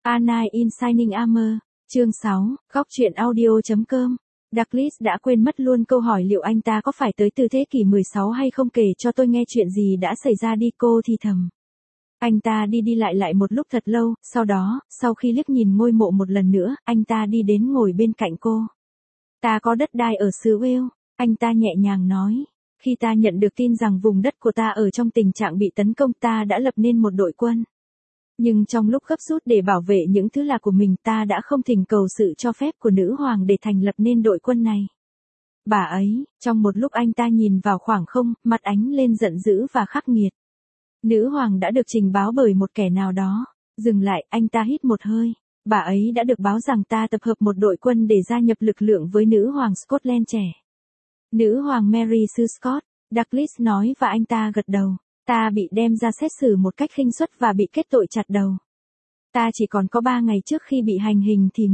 A Knight in Shining Armor, chương 6, góc truyện audio.com. Douglas đã quên mất luôn câu hỏi liệu anh ta có phải tới từ thế kỷ 16 hay không, kể cho tôi nghe chuyện gì đã xảy ra đi, cô thì thầm. Anh ta đi đi lại lại một lúc thật lâu, sau đó, sau khi liếc nhìn ngôi mộ một lần nữa, anh ta đi đến ngồi bên cạnh cô. Ta có đất đai ở xứ Wales, anh ta nhẹ nhàng nói. Khi ta nhận được tin rằng vùng đất của ta ở trong tình trạng bị tấn công, ta đã lập nên một đội quân. Nhưng trong lúc gấp rút để bảo vệ những thứ là của mình, ta đã không thỉnh cầu sự cho phép của nữ hoàng để thành lập nên đội quân này. Bà ấy, trong một lúc anh ta nhìn vào khoảng không, mặt ánh lên giận dữ và khắc nghiệt. Nữ hoàng đã được trình báo bởi một kẻ nào đó. Dừng lại, anh ta hít một hơi. Bà ấy đã được báo rằng ta tập hợp một đội quân để gia nhập lực lượng với nữ hoàng Scotland trẻ. Nữ hoàng Mary Sue Scott, Douglas nói, và anh ta gật đầu. Ta bị đem ra xét xử một cách khinh suất và bị kết tội chặt đầu. Ta chỉ còn có 3 ngày trước khi bị hành hình thì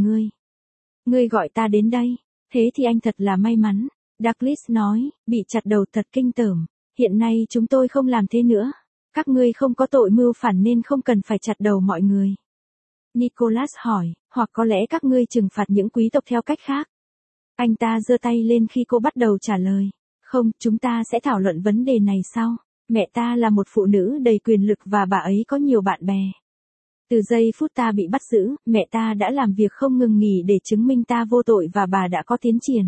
ngươi gọi ta đến đây. Thế thì anh thật là may mắn. Douglas nói, bị chặt đầu thật kinh tởm. Hiện nay chúng tôi không làm thế nữa. Các ngươi không có tội mưu phản nên không cần phải chặt đầu mọi người. Nicholas hỏi, hoặc có lẽ các ngươi trừng phạt những quý tộc theo cách khác. Anh ta giơ tay lên khi cô bắt đầu trả lời. Không, chúng ta sẽ thảo luận vấn đề này sau. Mẹ ta là một phụ nữ đầy quyền lực và bà ấy có nhiều bạn bè. Từ giây phút ta bị bắt giữ, mẹ ta đã làm việc không ngừng nghỉ để chứng minh ta vô tội và bà đã có tiến triển.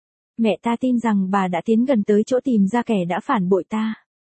Mẹ ta tin rằng bà đã tiến gần tới chỗ tìm ra kẻ đã phản bội ta.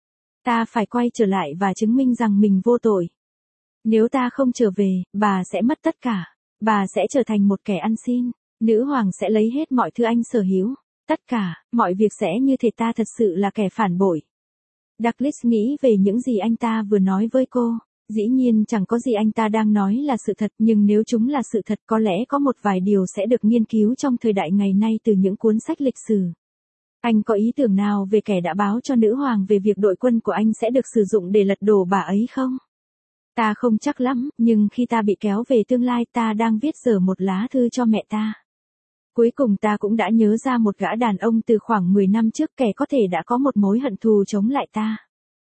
Ta phải quay trở lại và chứng minh rằng mình vô tội. Nếu ta không trở về, bà sẽ mất tất cả. Bà sẽ trở thành một kẻ ăn xin. Nữ hoàng sẽ lấy hết mọi thứ anh sở hữu. Tất cả, mọi việc sẽ như thể ta thật sự là kẻ phản bội. Douglas nghĩ về những gì anh ta vừa nói với cô. Dĩ nhiên chẳng có gì anh ta đang nói là sự thật, nhưng nếu chúng là sự thật có lẽ có một vài điều sẽ được nghiên cứu trong thời đại ngày nay từ những cuốn sách lịch sử. Anh có ý tưởng nào về kẻ đã báo cho nữ hoàng về việc đội quân của anh sẽ được sử dụng để lật đổ bà ấy không? Ta không chắc lắm, nhưng khi ta bị kéo về tương lai, ta đang viết dở một lá thư cho mẹ ta. Cuối cùng ta cũng đã nhớ ra một gã đàn ông từ khoảng 10 năm trước, kẻ có thể đã có một mối hận thù chống lại ta.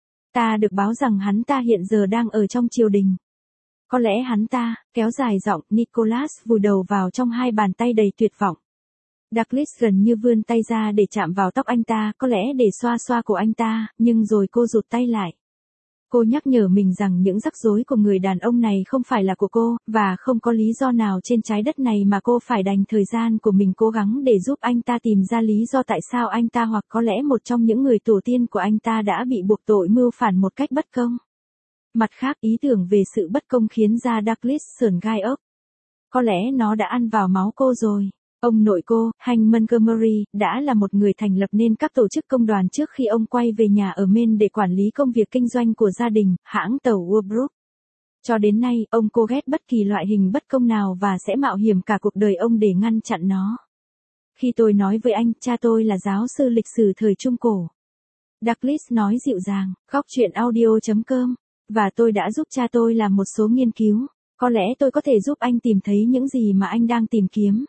Ta được báo rằng hắn ta hiện giờ đang ở trong triều đình. Có lẽ hắn ta, kéo dài giọng, Nicholas vùi đầu vào trong hai bàn tay đầy tuyệt vọng. Douglas gần như vươn tay ra để chạm vào tóc anh ta, có lẽ để xoa xoa cổ anh ta, nhưng rồi cô rụt tay lại. Cô nhắc nhở mình rằng những rắc rối của người đàn ông này không phải là của cô, và không có lý do nào trên trái đất này mà cô phải dành thời gian của mình cố gắng để giúp anh ta tìm ra lý do tại sao anh ta hoặc có lẽ một trong những người tổ tiên của anh ta đã bị buộc tội mưu phản một cách bất công. Mặt khác, ý tưởng về sự bất công khiến da Douglas sởn gai ốc. Có lẽ nó đã ăn vào máu cô rồi. Ông nội cô, Hank Montgomery, đã là một người thành lập nên các tổ chức công đoàn trước khi ông quay về nhà ở Maine để quản lý công việc kinh doanh của gia đình, hãng tàu Walbrook. Cho đến nay, ông cô ghét bất kỳ loại hình bất công nào và sẽ mạo hiểm cả cuộc đời ông để ngăn chặn nó. Khi tôi nói với anh, cha tôi là giáo sư lịch sử thời Trung Cổ. Douglas nói dịu dàng, góc truyện audio.com, và tôi đã giúp cha tôi làm một số nghiên cứu. Có lẽ tôi có thể giúp anh tìm thấy những gì mà anh đang tìm kiếm.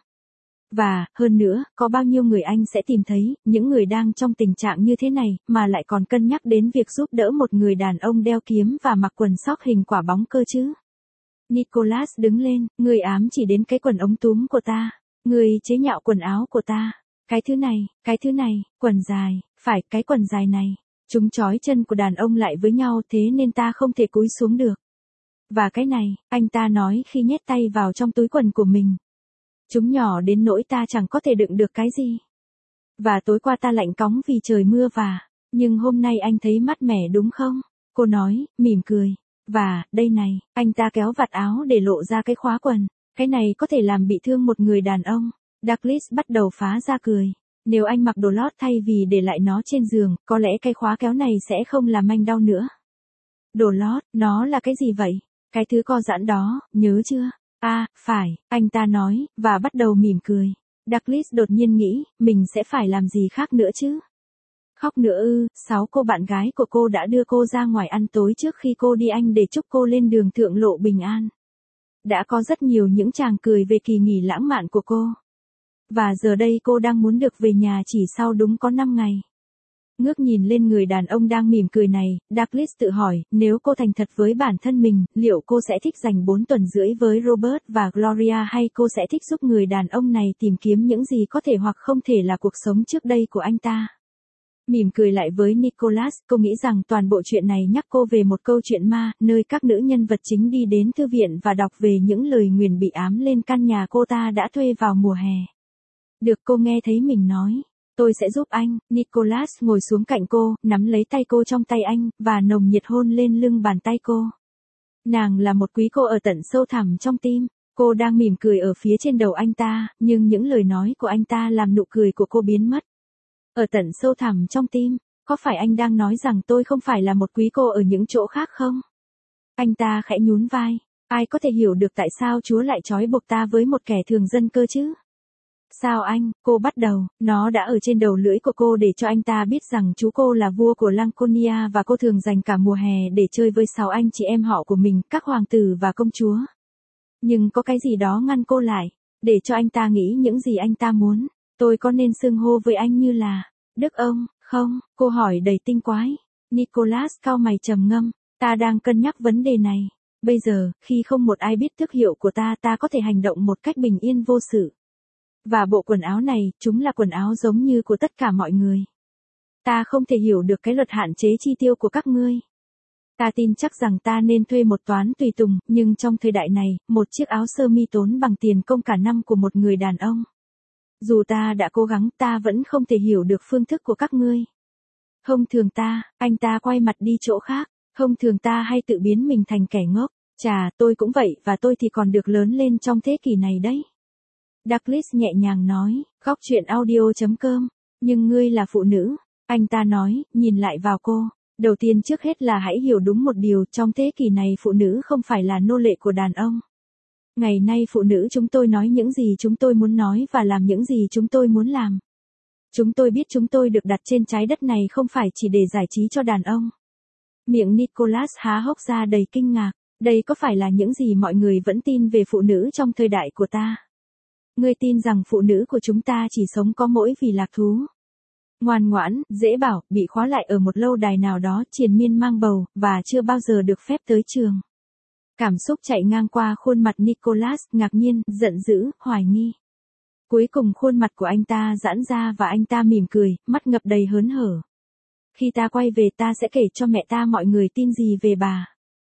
Và, hơn nữa, có bao nhiêu người anh sẽ tìm thấy, những người đang trong tình trạng như thế này, mà lại còn cân nhắc đến việc giúp đỡ một người đàn ông đeo kiếm và mặc quần sóc hình quả bóng cơ chứ? Nicholas đứng lên, người ám chỉ đến cái quần ống túm của ta. Người chế nhạo quần áo của ta. Cái thứ này, quần dài, phải, cái quần dài này. Chúng trói chân của đàn ông lại với nhau thế nên ta không thể cúi xuống được. Và cái này, anh ta nói khi nhét tay vào trong túi quần của mình. Chúng nhỏ đến nỗi ta chẳng có thể đựng được cái gì. Và tối qua ta lạnh cóng vì trời mưa nhưng hôm nay anh thấy mát mẻ đúng không? Cô nói, mỉm cười. Và, đây này, anh ta kéo vạt áo để lộ ra cái khóa quần. Cái này có thể làm bị thương một người đàn ông. Douglas bắt đầu phá ra cười. Nếu anh mặc đồ lót thay vì để lại nó trên giường, có lẽ cái khóa kéo này sẽ không làm anh đau nữa. Đồ lót, nó là cái gì vậy? Cái thứ co giãn đó, nhớ chưa? À, phải, anh ta nói, và bắt đầu mỉm cười. Douglas đột nhiên nghĩ, mình sẽ phải làm gì khác nữa chứ? Khóc nữa ư? 6 cô bạn gái của cô đã đưa cô ra ngoài ăn tối trước khi cô đi Anh để chúc cô lên đường thượng lộ bình an. Đã có rất nhiều những chàng cười về kỳ nghỉ lãng mạn của cô. Và giờ đây cô đang muốn được về nhà chỉ sau đúng có 5 ngày. Ngước nhìn lên người đàn ông đang mỉm cười này, Douglas tự hỏi, nếu cô thành thật với bản thân mình, liệu cô sẽ thích dành 4 tuần rưỡi với Robert và Gloria hay cô sẽ thích giúp người đàn ông này tìm kiếm những gì có thể hoặc không thể là cuộc sống trước đây của anh ta. Mỉm cười lại với Nicholas, cô nghĩ rằng toàn bộ chuyện này nhắc cô về một câu chuyện ma, nơi các nữ nhân vật chính đi đến thư viện và đọc về những lời nguyền bị ám lên căn nhà cô ta đã thuê vào mùa hè. Được, cô nghe thấy mình nói. Tôi sẽ giúp anh. Nicholas ngồi xuống cạnh cô, nắm lấy tay cô trong tay anh, và nồng nhiệt hôn lên lưng bàn tay cô. Nàng là một quý cô ở tận sâu thẳm trong tim. Cô đang mỉm cười ở phía trên đầu anh ta, nhưng những lời nói của anh ta làm nụ cười của cô biến mất. Ở tận sâu thẳm trong tim, có phải anh đang nói rằng tôi không phải là một quý cô ở những chỗ khác không? Anh ta khẽ nhún vai. Ai có thể hiểu được tại sao Chúa lại trói buộc ta với một kẻ thường dân cơ chứ? Sao anh, cô bắt đầu, nó đã ở trên đầu lưỡi của cô để cho anh ta biết rằng chú cô là vua của Laconia và cô thường dành cả mùa hè để chơi với 6 anh chị em họ của mình, các hoàng tử và công chúa. Nhưng có cái gì đó ngăn cô lại, để cho anh ta nghĩ những gì anh ta muốn. Tôi có nên xưng hô với anh như là Đức ông, không? Cô hỏi đầy tinh quái. Nicholas cau mày trầm ngâm, ta đang cân nhắc vấn đề này. Bây giờ, khi không một ai biết tước hiệu của ta có thể hành động một cách bình yên vô sự. Và bộ quần áo này, chúng là quần áo giống như của tất cả mọi người. Ta không thể hiểu được cái luật hạn chế chi tiêu của các ngươi. Ta tin chắc rằng ta nên thuê một toán tùy tùng, nhưng trong thời đại này, một chiếc áo sơ mi tốn bằng tiền công cả năm của một người đàn ông. Dù ta đã cố gắng, ta vẫn không thể hiểu được phương thức của các ngươi. Thông thường anh ta quay mặt đi chỗ khác, thông thường ta hay tự biến mình thành kẻ ngốc. Chà, tôi cũng vậy, và tôi thì còn được lớn lên trong thế kỷ này đấy. Douglas nhẹ nhàng nói, góc chuyện audio.com, nhưng ngươi là phụ nữ, anh ta nói, nhìn lại vào cô. Đầu tiên trước hết là hãy hiểu đúng một điều, trong thế kỷ này phụ nữ không phải là nô lệ của đàn ông. Ngày nay phụ nữ chúng tôi nói những gì chúng tôi muốn nói và làm những gì chúng tôi muốn làm. Chúng tôi biết chúng tôi được đặt trên trái đất này không phải chỉ để giải trí cho đàn ông. Miệng Nicholas há hốc ra đầy kinh ngạc, đây có phải là những gì mọi người vẫn tin về phụ nữ trong thời đại của ta? Ngươi tin rằng phụ nữ của chúng ta chỉ sống có mỗi vì lạc thú. Ngoan ngoãn, dễ bảo, bị khóa lại ở một lâu đài nào đó, triền miên mang bầu, và chưa bao giờ được phép tới trường. Cảm xúc chạy ngang qua khuôn mặt Nicholas, ngạc nhiên, giận dữ, hoài nghi. Cuối cùng khuôn mặt của anh ta giãn ra và anh ta mỉm cười, mắt ngập đầy hớn hở. Khi ta quay về ta sẽ kể cho mẹ ta mọi người tin gì về bà.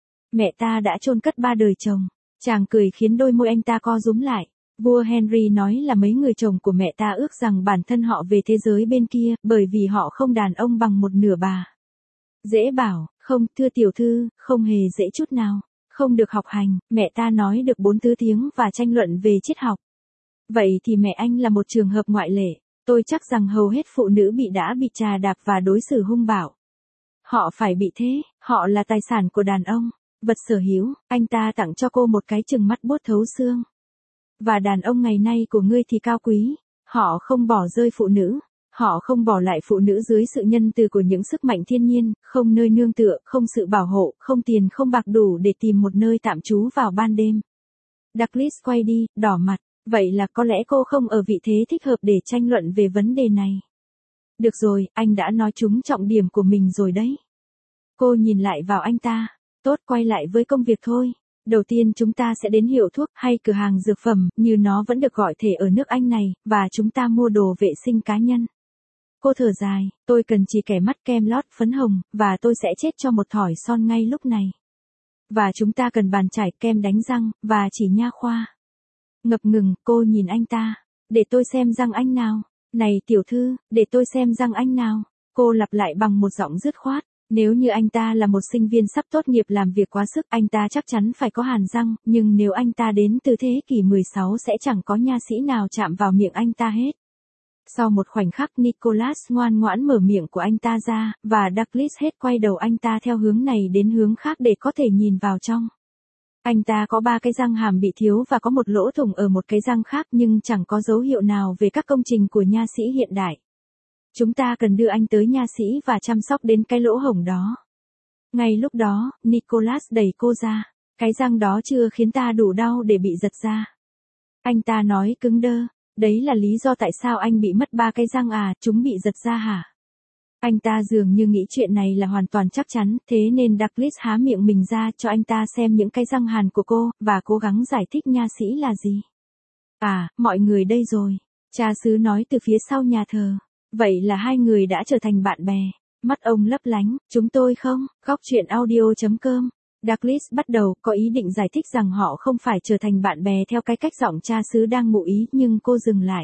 Mẹ ta đã chôn cất 3 đời chồng. Chàng cười khiến đôi môi anh ta co rúm lại. Vua Henry nói là mấy người chồng của mẹ ta ước rằng bản thân họ về thế giới bên kia, bởi vì họ không đàn ông bằng một nửa bà. Dễ bảo, không, thưa tiểu thư, không hề dễ chút nào. Không được học hành, mẹ ta nói được 4 thứ tiếng và tranh luận về triết học. Vậy thì mẹ anh là một trường hợp ngoại lệ. Tôi chắc rằng hầu hết phụ nữ đã bị trà đạp và đối xử hung bạo. Họ phải bị thế, họ là tài sản của đàn ông. Vật sở hữu, anh ta tặng cho cô một cái chừng mắt buốt thấu xương. Và đàn ông ngày nay của ngươi thì cao quý. Họ không bỏ rơi phụ nữ. Họ không bỏ lại phụ nữ dưới sự nhân từ của những sức mạnh thiên nhiên, không nơi nương tựa, không sự bảo hộ, không tiền không bạc đủ để tìm một nơi tạm trú vào ban đêm. Douglas quay đi, đỏ mặt. Vậy là có lẽ cô không ở vị thế thích hợp để tranh luận về vấn đề này. Được rồi, anh đã nói trúng trọng điểm của mình rồi đấy. Cô nhìn lại vào anh ta. Tốt, quay lại với công việc thôi. Đầu tiên chúng ta sẽ đến hiệu thuốc hay cửa hàng dược phẩm, như nó vẫn được gọi thể ở nước Anh này, và chúng ta mua đồ vệ sinh cá nhân. Cô thở dài, tôi cần chỉ kẻ mắt kem lót phấn hồng, và tôi sẽ chết cho một thỏi son ngay lúc này. Và chúng ta cần bàn chải, kem đánh răng, và chỉ nha khoa. Ngập ngừng, cô nhìn anh ta. Để tôi xem răng anh nào. Này tiểu thư, để tôi xem răng anh nào. Cô lặp lại bằng một giọng dứt khoát. Nếu như anh ta là một sinh viên sắp tốt nghiệp làm việc quá sức, anh ta chắc chắn phải có hàn răng, nhưng nếu anh ta đến từ thế kỷ 16 sẽ chẳng có nha sĩ nào chạm vào miệng anh ta hết. Sau một khoảnh khắc Nicholas ngoan ngoãn mở miệng của anh ta ra, và Douglas hết quay đầu anh ta theo hướng này đến hướng khác để có thể nhìn vào trong. Anh ta có 3 cái răng hàm bị thiếu và có một lỗ thủng ở một cái răng khác, nhưng chẳng có dấu hiệu nào về các công trình của nha sĩ hiện đại. Chúng ta cần đưa anh tới nha sĩ và chăm sóc đến cái lỗ hổng đó. Ngay lúc đó, Nicholas đẩy cô ra. Cái răng đó chưa khiến ta đủ đau để bị giật ra. Anh ta nói cứng đơ. Đấy là lý do tại sao anh bị mất 3 cái răng à, chúng bị giật ra hả? Anh ta dường như nghĩ chuyện này là hoàn toàn chắc chắn, thế nên Douglas há miệng mình ra cho anh ta xem những cái răng hàn của cô, và cố gắng giải thích nha sĩ là gì. À, mọi người đây rồi. Cha xứ nói từ phía sau nhà thờ. Vậy là hai người đã trở thành bạn bè. Mắt ông lấp lánh, chúng tôi không, góc chuyện audio.com. Douglas bắt đầu có ý định giải thích rằng họ không phải trở thành bạn bè theo cái cách giọng cha xứ đang ngụ ý, nhưng cô dừng lại.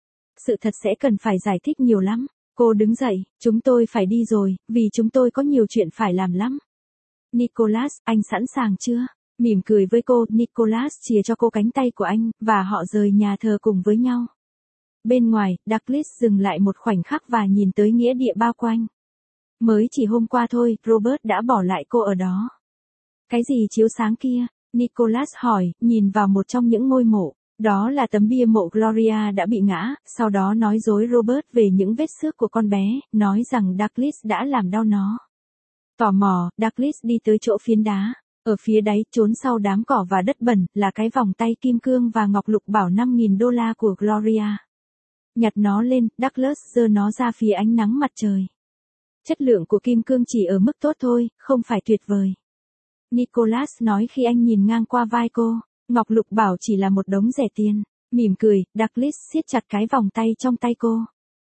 Sự thật sẽ cần phải giải thích nhiều lắm. Cô đứng dậy, chúng tôi phải đi rồi, vì chúng tôi có nhiều chuyện phải làm lắm. Nicholas, anh sẵn sàng chưa? Mỉm cười với cô, Nicholas chìa cho cô cánh tay của anh, và họ rời nhà thờ cùng với nhau. Bên ngoài, Douglas dừng lại một khoảnh khắc và nhìn tới nghĩa địa bao quanh. Mới chỉ hôm qua thôi, Robert đã bỏ lại cô ở đó. Cái gì chiếu sáng kia? Nicholas hỏi, nhìn vào một trong những ngôi mộ. Đó là tấm bia mộ Gloria đã bị ngã, sau đó nói dối Robert về những vết xước của con bé, nói rằng Douglas đã làm đau nó. Tò mò, Douglas đi tới chỗ phiến đá. Ở phía đáy, trốn sau đám cỏ và đất bẩn, là cái vòng tay kim cương và ngọc lục bảo $5.000 của Gloria. Nhặt nó lên, Douglas giơ nó ra phía ánh nắng mặt trời. Chất lượng của kim cương chỉ ở mức tốt thôi, không phải tuyệt vời. Nicholas nói khi anh nhìn ngang qua vai cô. Ngọc lục bảo chỉ là một đống rẻ tiền. Mỉm cười, Douglas siết chặt cái vòng tay trong tay cô.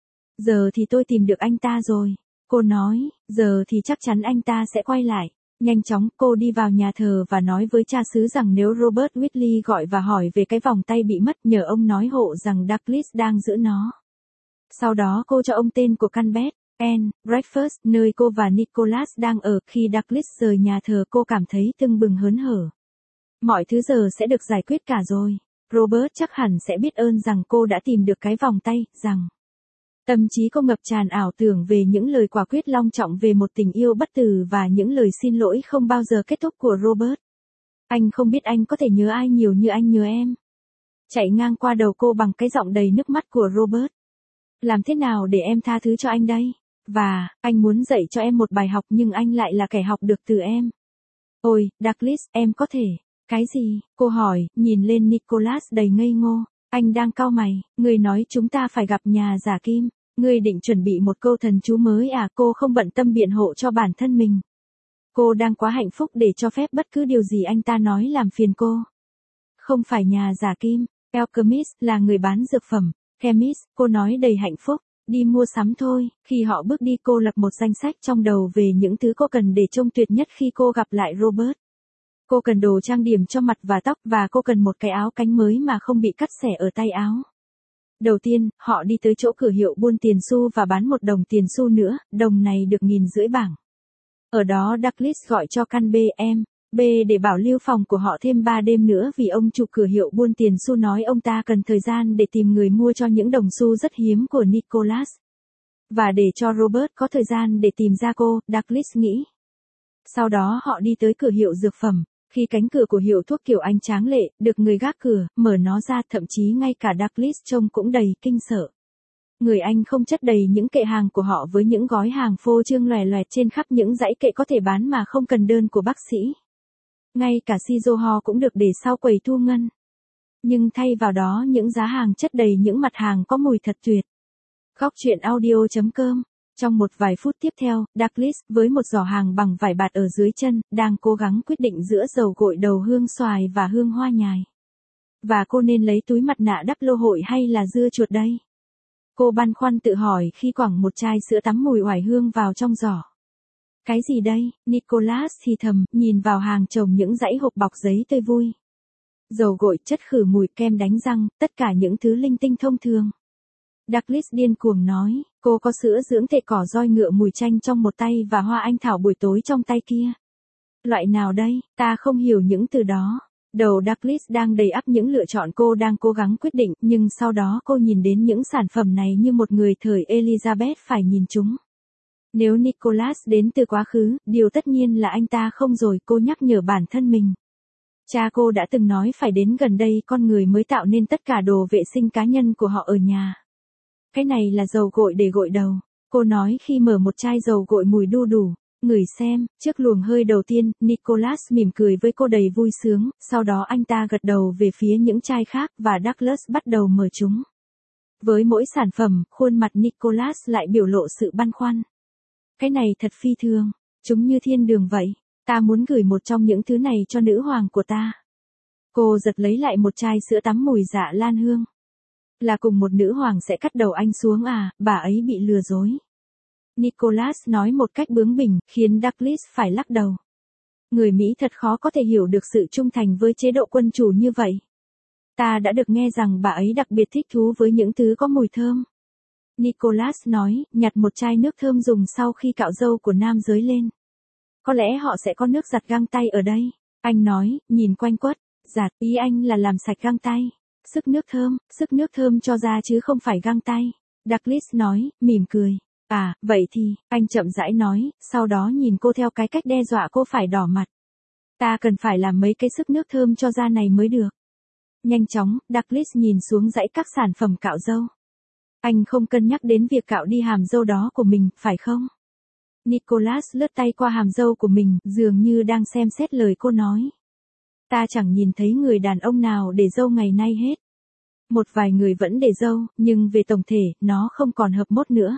Giờ thì tôi tìm được anh ta rồi. Cô nói, giờ thì chắc chắn anh ta sẽ quay lại. Nhanh chóng, cô đi vào nhà thờ và nói với cha xứ rằng nếu Robert Whitley gọi và hỏi về cái vòng tay bị mất, nhờ ông nói hộ rằng Douglas đang giữ nó. Sau đó cô cho ông tên của căn bếp, Anne Breakfast, nơi cô và Nicholas đang ở. Khi Douglas rời nhà thờ, cô cảm thấy tưng bừng hớn hở. Mọi thứ giờ sẽ được giải quyết cả rồi. Robert chắc hẳn sẽ biết ơn rằng cô đã tìm được cái vòng tay, rằng tâm trí cô ngập tràn ảo tưởng về những lời quả quyết long trọng về một tình yêu bất tử và những lời xin lỗi không bao giờ kết thúc của Robert. Anh không biết anh có thể nhớ ai nhiều như anh nhớ em. Chạy ngang qua đầu cô bằng cái giọng đầy nước mắt của Robert. Làm thế nào để em tha thứ cho anh đây? Và, anh muốn dạy cho em một bài học nhưng anh lại là kẻ học được từ em. Ôi, Douglas, em có thể. Cái gì? Cô hỏi, nhìn lên Nicholas đầy ngây ngô. Anh đang cau mày, người nói chúng ta phải gặp nhà giả kim. Người định chuẩn bị một câu thần chú mới à? Cô không bận tâm biện hộ cho bản thân mình. Cô đang quá hạnh phúc để cho phép bất cứ điều gì anh ta nói làm phiền cô. Không phải nhà giả kim, alchemist là người bán dược phẩm. Chemist, cô nói đầy hạnh phúc. Đi mua sắm thôi. Khi họ bước đi, cô lập một danh sách trong đầu về những thứ cô cần để trông tuyệt nhất khi cô gặp lại Robert. Cô cần đồ trang điểm cho mặt và tóc, và cô cần một cái áo cánh mới mà không bị cắt xẻ ở tay áo. Đầu tiên, họ đi tới chỗ cửa hiệu buôn tiền xu và bán một đồng tiền xu nữa, đồng này được 1.500 bảng. Ở đó Douglas gọi cho căn B để bảo lưu phòng của họ thêm 3 đêm nữa vì ông chủ cửa hiệu buôn tiền xu nói ông ta cần thời gian để tìm người mua cho những đồng xu rất hiếm của Nicholas. Và để cho Robert có thời gian để tìm ra cô, Douglas nghĩ. Sau đó họ đi tới cửa hiệu dược phẩm. Khi cánh cửa của hiệu thuốc kiểu Anh tráng lệ, được người gác cửa, mở nó ra, thậm chí ngay cả Douglas trông cũng đầy kinh sợ. Người Anh không chất đầy những kệ hàng của họ với những gói hàng phô trương lòe loẹt trên khắp những dãy kệ có thể bán mà không cần đơn của bác sĩ. Ngay cả Sizo Ho cũng được để sau quầy thu ngân. Nhưng thay vào đó những giá hàng chất đầy những mặt hàng có mùi thật tuyệt. Góc chuyện audio.com. Trong một vài phút tiếp theo, Douglas, với một giỏ hàng bằng vải bạt ở dưới chân, đang cố gắng quyết định giữa dầu gội đầu hương xoài và hương hoa nhài. Và cô nên lấy túi mặt nạ đắp lô hội hay là dưa chuột đây? Cô băn khoăn tự hỏi khi quẳng một chai sữa tắm mùi oải hương vào trong giỏ. Cái gì đây? Nicholas thì thầm, nhìn vào hàng chồng những dãy hộp bọc giấy tươi vui. Dầu gội, chất khử mùi, kem đánh răng, tất cả những thứ linh tinh thông thường. Douglas điên cuồng nói, cô có sữa dưỡng thể cỏ roi ngựa mùi chanh trong một tay và hoa anh thảo buổi tối trong tay kia. Loại nào đây? Ta không hiểu những từ đó. Đầu Douglas đang đầy ắp những lựa chọn, cô đang cố gắng quyết định, nhưng sau đó cô nhìn đến những sản phẩm này như một người thời Elizabeth phải nhìn chúng. Nếu Nicholas đến từ quá khứ, điều tất nhiên là anh ta không rồi, cô nhắc nhở bản thân mình. Cha cô đã từng nói phải đến gần đây con người mới tạo nên tất cả đồ vệ sinh cá nhân của họ ở nhà. Cái này là dầu gội để gội đầu, cô nói khi mở một chai dầu gội mùi đu đủ. Ngửi xem, trước luồng hơi đầu tiên, Nicholas mỉm cười với cô đầy vui sướng, sau đó anh ta gật đầu về phía những chai khác và Douglas bắt đầu mở chúng. Với mỗi sản phẩm, khuôn mặt Nicholas lại biểu lộ sự băn khoăn. Cái này thật phi thường. Chúng như thiên đường vậy. Ta muốn gửi một trong những thứ này cho nữ hoàng của ta. Cô giật lấy lại một chai sữa tắm mùi dạ lan hương. Là cùng một nữ hoàng sẽ cắt đầu anh xuống à, bà ấy bị lừa dối. Nicholas nói một cách bướng bỉnh, khiến Douglas phải lắc đầu. Người Mỹ thật khó có thể hiểu được sự trung thành với chế độ quân chủ như vậy. Ta đã được nghe rằng bà ấy đặc biệt thích thú với những thứ có mùi thơm. Nicholas nói, nhặt một chai nước thơm dùng sau khi cạo râu của nam giới lên. Có lẽ họ sẽ có nước giặt găng tay ở đây. Anh nói, nhìn quanh quất. Giặt, ý anh là làm sạch găng tay. Sức nước thơm cho da chứ không phải găng tay. Douglas nói, mỉm cười. À, vậy thì, anh chậm rãi nói, sau đó nhìn cô theo cái cách đe dọa cô phải đỏ mặt. Ta cần phải làm mấy cái sức nước thơm cho da này mới được. Nhanh chóng, Douglas nhìn xuống dãy các sản phẩm cạo râu. Anh không cân nhắc đến việc cạo đi hàm râu đó của mình, phải không? Nicholas lướt tay qua hàm râu của mình, dường như đang xem xét lời cô nói. Ta chẳng nhìn thấy người đàn ông nào để râu ngày nay hết. Một vài người vẫn để râu, nhưng về tổng thể, nó không còn hợp mốt nữa.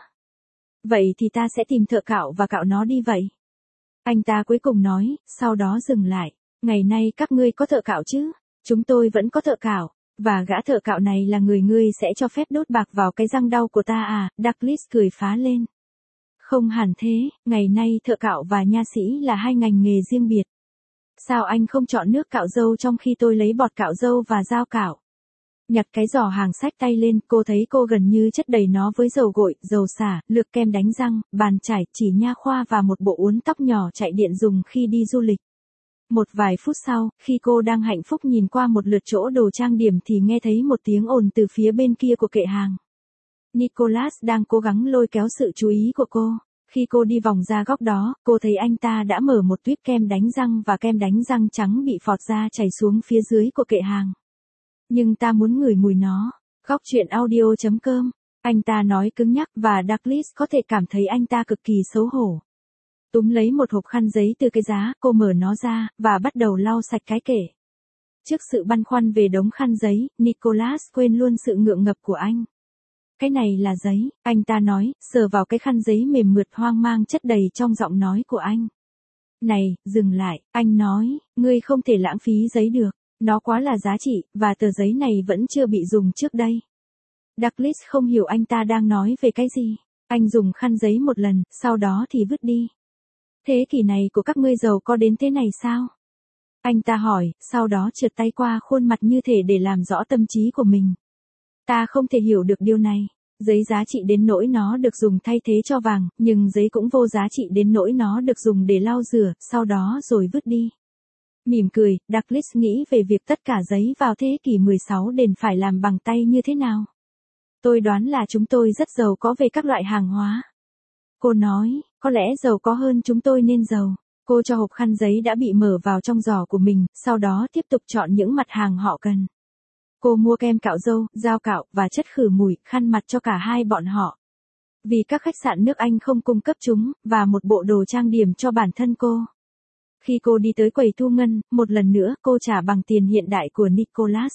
Vậy thì ta sẽ tìm thợ cạo và cạo nó đi vậy. Anh ta cuối cùng nói, sau đó dừng lại. Ngày nay các ngươi có thợ cạo chứ? Chúng tôi vẫn có thợ cạo. Và gã thợ cạo này là người ngươi sẽ cho phép đốt bạc vào cái răng đau của ta à? Douglas cười phá lên. Không hẳn thế, ngày nay thợ cạo và nha sĩ là hai ngành nghề riêng biệt. Sao anh không chọn nước cạo râu trong khi tôi lấy bọt cạo râu và dao cạo? Nhặt cái giỏ hàng xách tay lên, cô thấy cô gần như chất đầy nó với dầu gội, dầu xả, lược kem đánh răng, bàn chải, chỉ nha khoa và một bộ uốn tóc nhỏ chạy điện dùng khi đi du lịch. Một vài phút sau, khi cô đang hạnh phúc nhìn qua một lượt chỗ đồ trang điểm thì nghe thấy một tiếng ồn từ phía bên kia của kệ hàng. Nicholas đang cố gắng lôi kéo sự chú ý của cô. Khi cô đi vòng ra góc đó, cô thấy anh ta đã mở một tuýp kem đánh răng và kem đánh răng trắng bị phọt ra chảy xuống phía dưới của kệ hàng. Nhưng ta muốn ngửi mùi nó. Góc chuyện audio.com. Anh ta nói cứng nhắc và Douglas có thể cảm thấy anh ta cực kỳ xấu hổ. Túm lấy một hộp khăn giấy từ cái giá, cô mở nó ra, và bắt đầu lau sạch cái kệ. Trước sự băn khoăn về đống khăn giấy, Nicholas quên luôn sự ngượng ngập của anh. Cái này là giấy, anh ta nói, sờ vào cái khăn giấy mềm mượt hoang mang chất đầy trong giọng nói của anh. Này, dừng lại, anh nói, ngươi không thể lãng phí giấy được, nó quá là giá trị, và tờ giấy này vẫn chưa bị dùng trước đây. Douglas không hiểu anh ta đang nói về cái gì. Anh dùng khăn giấy một lần, sau đó thì vứt đi. Thế kỷ này của các ngươi giàu có đến thế này sao? Anh ta hỏi, sau đó trượt tay qua khuôn mặt như thể để làm rõ tâm trí của mình. Ta không thể hiểu được điều này. Giấy giá trị đến nỗi nó được dùng thay thế cho vàng, nhưng giấy cũng vô giá trị đến nỗi nó được dùng để lau rửa, sau đó rồi vứt đi. Mỉm cười, Douglas nghĩ về việc tất cả giấy vào thế kỷ 16 đền phải làm bằng tay như thế nào. Tôi đoán là chúng tôi rất giàu có về các loại hàng hóa. Cô nói, có lẽ giàu có hơn chúng tôi nên giàu. Cô cho hộp khăn giấy đã bị mở vào trong giỏ của mình, sau đó tiếp tục chọn những mặt hàng họ cần. Cô mua kem cạo râu, dao cạo, và chất khử mùi, khăn mặt cho cả hai bọn họ. Vì các khách sạn nước Anh không cung cấp chúng, và một bộ đồ trang điểm cho bản thân cô. Khi cô đi tới quầy thu ngân, một lần nữa cô trả bằng tiền hiện đại của Nicholas.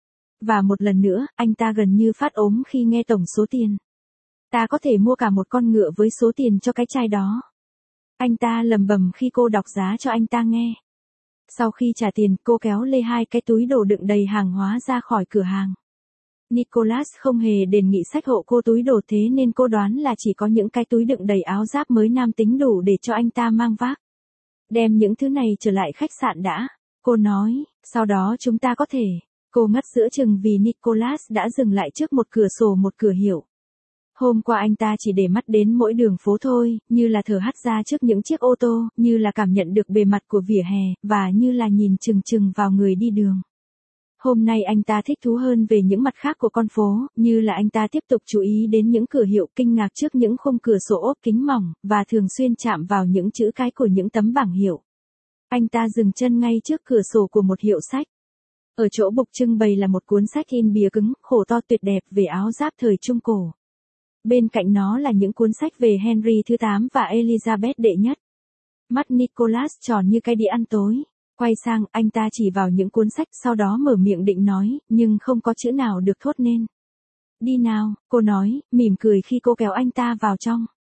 Và một lần nữa, anh ta gần như phát ốm khi nghe tổng số tiền. Ta có thể mua cả một con ngựa với số tiền cho cái chai đó. Anh ta lầm bầm khi cô đọc giá cho anh ta nghe. Sau khi trả tiền, cô kéo lê hai cái túi đồ đựng đầy hàng hóa ra khỏi cửa hàng. Nicholas không hề đề nghị xách hộ cô túi đồ, thế nên cô đoán là chỉ có những cái túi đựng đầy áo giáp mới nam tính đủ để cho anh ta mang vác. Đem những thứ này trở lại khách sạn đã. Cô nói, sau đó chúng ta có thể. Cô ngắt giữa chừng vì Nicholas đã dừng lại trước một cửa sổ một cửa hiệu. Hôm qua anh ta chỉ để mắt đến mỗi đường phố thôi, như là thở hắt ra trước những chiếc ô tô, như là cảm nhận được bề mặt của vỉa hè, và như là nhìn chừng chừng vào người đi đường. Hôm nay anh ta thích thú hơn về những mặt khác của con phố, như là anh ta tiếp tục chú ý đến những cửa hiệu, kinh ngạc trước những khung cửa sổ ốp kính mỏng, và thường xuyên chạm vào những chữ cái của những tấm bảng hiệu. Anh ta dừng chân ngay trước cửa sổ của một hiệu sách. Ở chỗ bục trưng bày là một cuốn sách in bìa cứng, khổ to tuyệt đẹp về áo giáp thời Trung Cổ. Bên cạnh nó là những cuốn sách về Henry thứ 8 và Elizabeth đệ nhất. Mắt Nicholas tròn như cái đĩa ăn tối. Quay sang, anh ta chỉ vào những cuốn sách, sau đó mở miệng định nói, nhưng không có chữ nào được thốt nên. Đi nào, cô nói, mỉm cười khi cô kéo anh ta vào trong.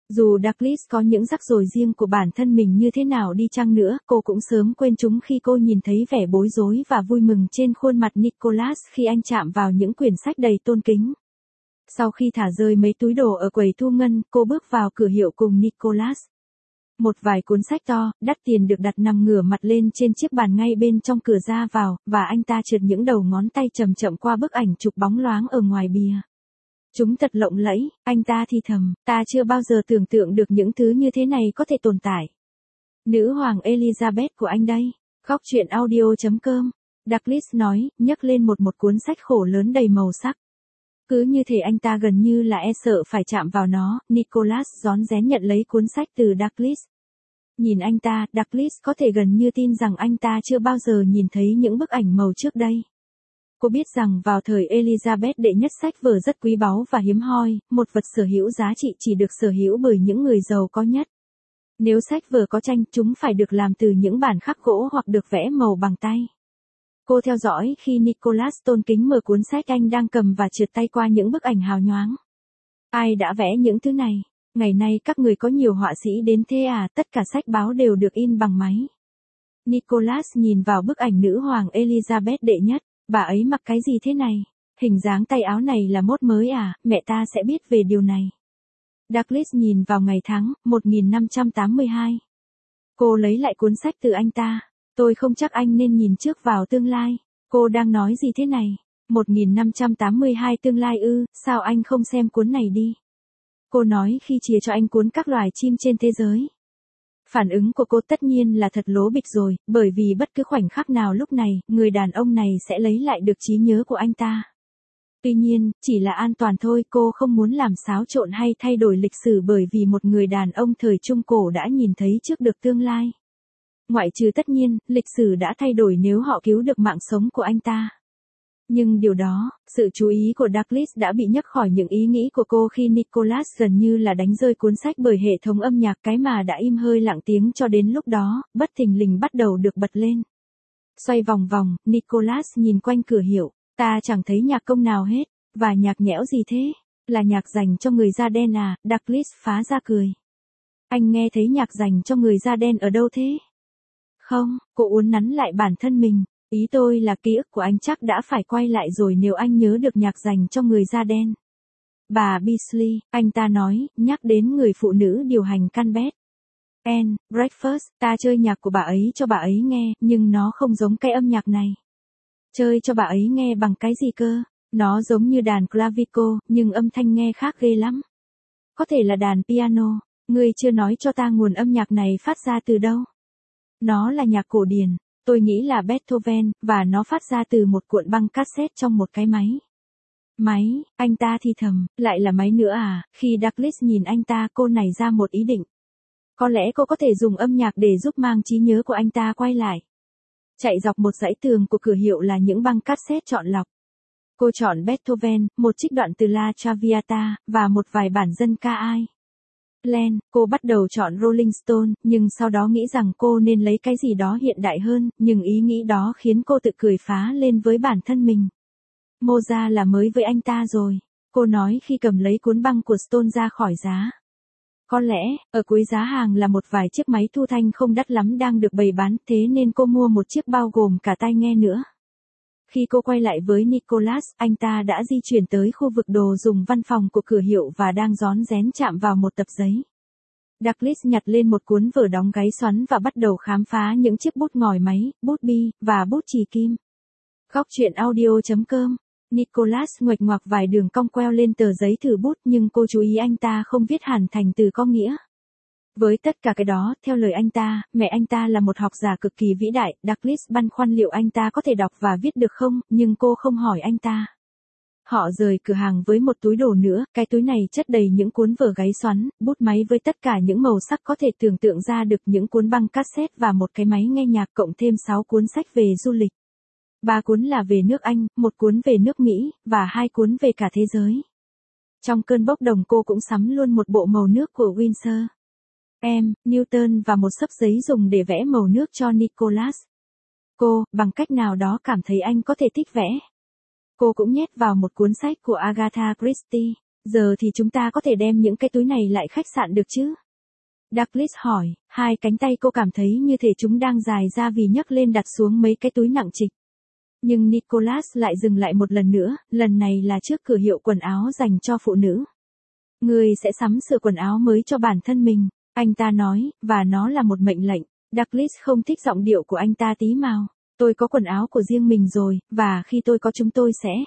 Dù Douglas có những rắc rối riêng của bản thân mình như thế nào đi chăng nữa, cô cũng sớm quên chúng khi cô nhìn thấy vẻ bối rối và vui mừng trên khuôn mặt Nicholas khi anh chạm vào những quyển sách đầy tôn kính. Sau khi thả rơi mấy túi đồ ở quầy thu ngân, cô bước vào cửa hiệu cùng Nicholas. Một vài cuốn sách to, đắt tiền được đặt nằm ngửa mặt lên trên chiếc bàn ngay bên trong cửa ra vào, và anh ta trượt những đầu ngón tay chậm chậm qua bức ảnh chụp bóng loáng ở ngoài bìa. Chúng thật lộng lẫy, anh ta thì thầm, ta chưa bao giờ tưởng tượng được những thứ như thế này có thể tồn tại. Nữ hoàng Elizabeth của anh đây. Góc truyện audio.com. Douglas nói, nhấc lên một cuốn sách khổ lớn đầy màu sắc. Cứ như thể anh ta gần như là e sợ phải chạm vào nó, Nicholas rón rén nhận lấy cuốn sách từ Douglas. Nhìn anh ta, Douglas có thể gần như tin rằng anh ta chưa bao giờ nhìn thấy những bức ảnh màu trước đây. Cô biết rằng vào thời Elizabeth đệ nhất sách vở rất quý báu và hiếm hoi, một vật sở hữu giá trị chỉ được sở hữu bởi những người giàu có nhất. Nếu sách vở có tranh, chúng phải được làm từ những bản khắc gỗ hoặc được vẽ màu bằng tay. Cô theo dõi khi Nicholas tôn kính mở cuốn sách anh đang cầm và trượt tay qua những bức ảnh hào nhoáng. Ai đã vẽ những thứ này? Ngày nay các người có nhiều họa sĩ đến thế à, tất cả sách báo đều được in bằng máy. Nicholas nhìn vào bức ảnh nữ hoàng Elizabeth đệ nhất, bà ấy mặc cái gì thế này? Hình dáng tay áo này là mốt mới à, mẹ ta sẽ biết về điều này. Douglas nhìn vào ngày tháng, 1582. Cô lấy lại cuốn sách từ anh ta. Tôi không chắc anh nên nhìn trước vào tương lai. Cô đang nói gì thế này? 1582 tương lai ư, sao anh không xem cuốn này đi? Cô nói khi chìa cho anh cuốn các loài chim trên thế giới. Phản ứng của cô tất nhiên là thật lố bịch rồi, bởi vì bất cứ khoảnh khắc nào lúc này, người đàn ông này sẽ lấy lại được trí nhớ của anh ta. Tuy nhiên, chỉ là an toàn thôi, cô không muốn làm xáo trộn hay thay đổi lịch sử bởi vì một người đàn ông thời Trung Cổ đã nhìn thấy trước được tương lai. Ngoại trừ tất nhiên, lịch sử đã thay đổi nếu họ cứu được mạng sống của anh ta. Nhưng điều đó, sự chú ý của Douglas đã bị nhấc khỏi những ý nghĩ của cô khi Nicholas gần như là đánh rơi cuốn sách bởi hệ thống âm nhạc cái mà đã im hơi lặng tiếng cho đến lúc đó, bất thình lình bắt đầu được bật lên. Xoay vòng vòng, Nicholas nhìn quanh cửa hiệu, ta chẳng thấy nhạc công nào hết, và nhạc nhẽo gì thế? Là nhạc dành cho người da đen à? Douglas phá ra cười. Anh nghe thấy nhạc dành cho người da đen ở đâu thế? Không, cô uốn nắn lại bản thân mình. Ý tôi là ký ức của anh chắc đã phải quay lại rồi nếu anh nhớ được nhạc dành cho người da đen. Bà Beasley, anh ta nói, nhắc đến người phụ nữ điều hành căn bếp. Anne, Breakfast, ta chơi nhạc của bà ấy cho bà ấy nghe, nhưng nó không giống cái âm nhạc này. Chơi cho bà ấy nghe bằng cái gì cơ? Nó giống như đàn clavico, nhưng âm thanh nghe khác ghê lắm. Có thể là đàn piano, ngươi chưa nói cho ta nguồn âm nhạc này phát ra từ đâu. Nó là nhạc cổ điển. Tôi nghĩ là Beethoven, và nó phát ra từ một cuộn băng cassette trong một cái máy. Máy, anh ta thì thầm, lại là máy nữa à? Khi Douglas nhìn anh ta, cô nảy ra một ý định. Có lẽ cô có thể dùng âm nhạc để giúp mang trí nhớ của anh ta quay lại. Chạy dọc một dãy tường của cửa hiệu là những băng cassette chọn lọc. Cô chọn Beethoven, một trích đoạn từ La Traviata, và một vài bản dân ca ai. Len, cô bắt đầu chọn Rolling Stone, nhưng sau đó nghĩ rằng cô nên lấy cái gì đó hiện đại hơn, nhưng ý nghĩ đó khiến cô tự cười phá lên với bản thân mình. Mozart là mới với anh ta rồi, cô nói khi cầm lấy cuốn băng của Stone ra khỏi giá. Có lẽ, ở cuối giá hàng là một vài chiếc máy thu thanh không đắt lắm đang được bày bán, thế nên cô mua một chiếc bao gồm cả tai nghe nữa. Khi cô quay lại với Nicholas, anh ta đã di chuyển tới khu vực đồ dùng văn phòng của cửa hiệu và đang rón rén chạm vào một tập giấy. Douglas nhặt lên một cuốn vở đóng gáy xoắn và bắt đầu khám phá những chiếc bút ngòi máy, bút bi, và bút chì kim. Góc truyện audio.com. Nicholas nguệch ngoạc vài đường cong queo lên tờ giấy thử bút nhưng cô chú ý anh ta không viết hẳn thành từ có nghĩa. Với tất cả cái đó, theo lời anh ta, mẹ anh ta là một học giả cực kỳ vĩ đại, Douglas băn khoăn liệu anh ta có thể đọc và viết được không, nhưng cô không hỏi anh ta. Họ rời cửa hàng với một túi đồ nữa, cái túi này chất đầy những cuốn vở gáy xoắn, bút máy với tất cả những màu sắc có thể tưởng tượng ra được, những cuốn băng cassette và một cái máy nghe nhạc cộng thêm 6 cuốn sách về du lịch. 3 cuốn là về nước Anh, 1 cuốn về nước Mỹ, và 2 cuốn về cả thế giới. Trong cơn bốc đồng cô cũng sắm luôn một bộ màu nước của Winsor. Newton và một xấp giấy dùng để vẽ màu nước cho Nicholas. Cô, bằng cách nào đó cảm thấy anh có thể thích vẽ. Cô cũng nhét vào một cuốn sách của Agatha Christie, Giờ thì chúng ta có thể đem những cái túi này lại khách sạn được chứ? Douglas hỏi, hai cánh tay cô cảm thấy như thể chúng đang dài ra vì nhấc lên đặt xuống mấy cái túi nặng trịch. Nhưng Nicholas lại dừng lại một lần nữa, lần này là trước cửa hiệu quần áo dành cho phụ nữ. Người sẽ sắm sửa quần áo mới cho bản thân mình, anh ta nói, và nó là một mệnh lệnh. Douglas không thích giọng điệu của anh ta tí nào. Tôi có quần áo của riêng mình rồi, và khi tôi có chúng tôi sẽ.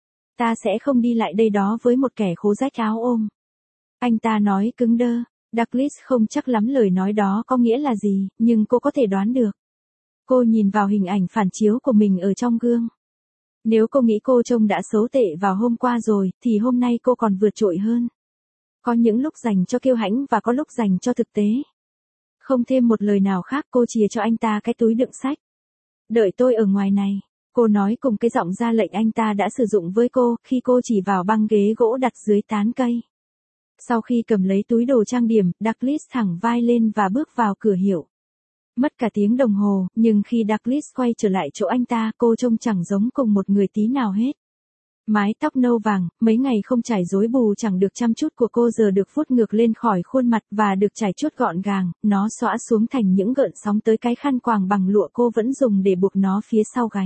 Ta sẽ không đi lại đây đó với một kẻ khố rách áo ôm. Anh ta nói cứng đơ. Douglas không chắc lắm lời nói đó có nghĩa là gì, nhưng cô có thể đoán được. Cô nhìn vào hình ảnh phản chiếu của mình ở trong gương. Nếu cô nghĩ cô trông đã xấu tệ vào hôm qua rồi, thì hôm nay cô còn vượt trội hơn. Có những lúc dành cho kiêu hãnh và có lúc dành cho thực tế. Không thêm một lời nào khác, cô chìa cho anh ta cái túi đựng sách. Đợi tôi ở ngoài này, cô nói cùng cái giọng ra lệnh anh ta đã sử dụng với cô khi cô chỉ vào băng ghế gỗ đặt dưới tán cây. Sau khi cầm lấy túi đồ trang điểm, Douglas thẳng vai lên và bước vào cửa hiệu. Mất cả tiếng đồng hồ, nhưng khi Douglas quay trở lại chỗ anh ta, cô trông chẳng giống cùng một người tí nào hết. Mái tóc nâu vàng, mấy ngày không trải rối bù chẳng được chăm chút của cô giờ được vuốt ngược lên khỏi khuôn mặt và được trải chuốt gọn gàng, nó xõa xuống thành những gợn sóng tới cái khăn quàng bằng lụa cô vẫn dùng để buộc nó phía sau gáy.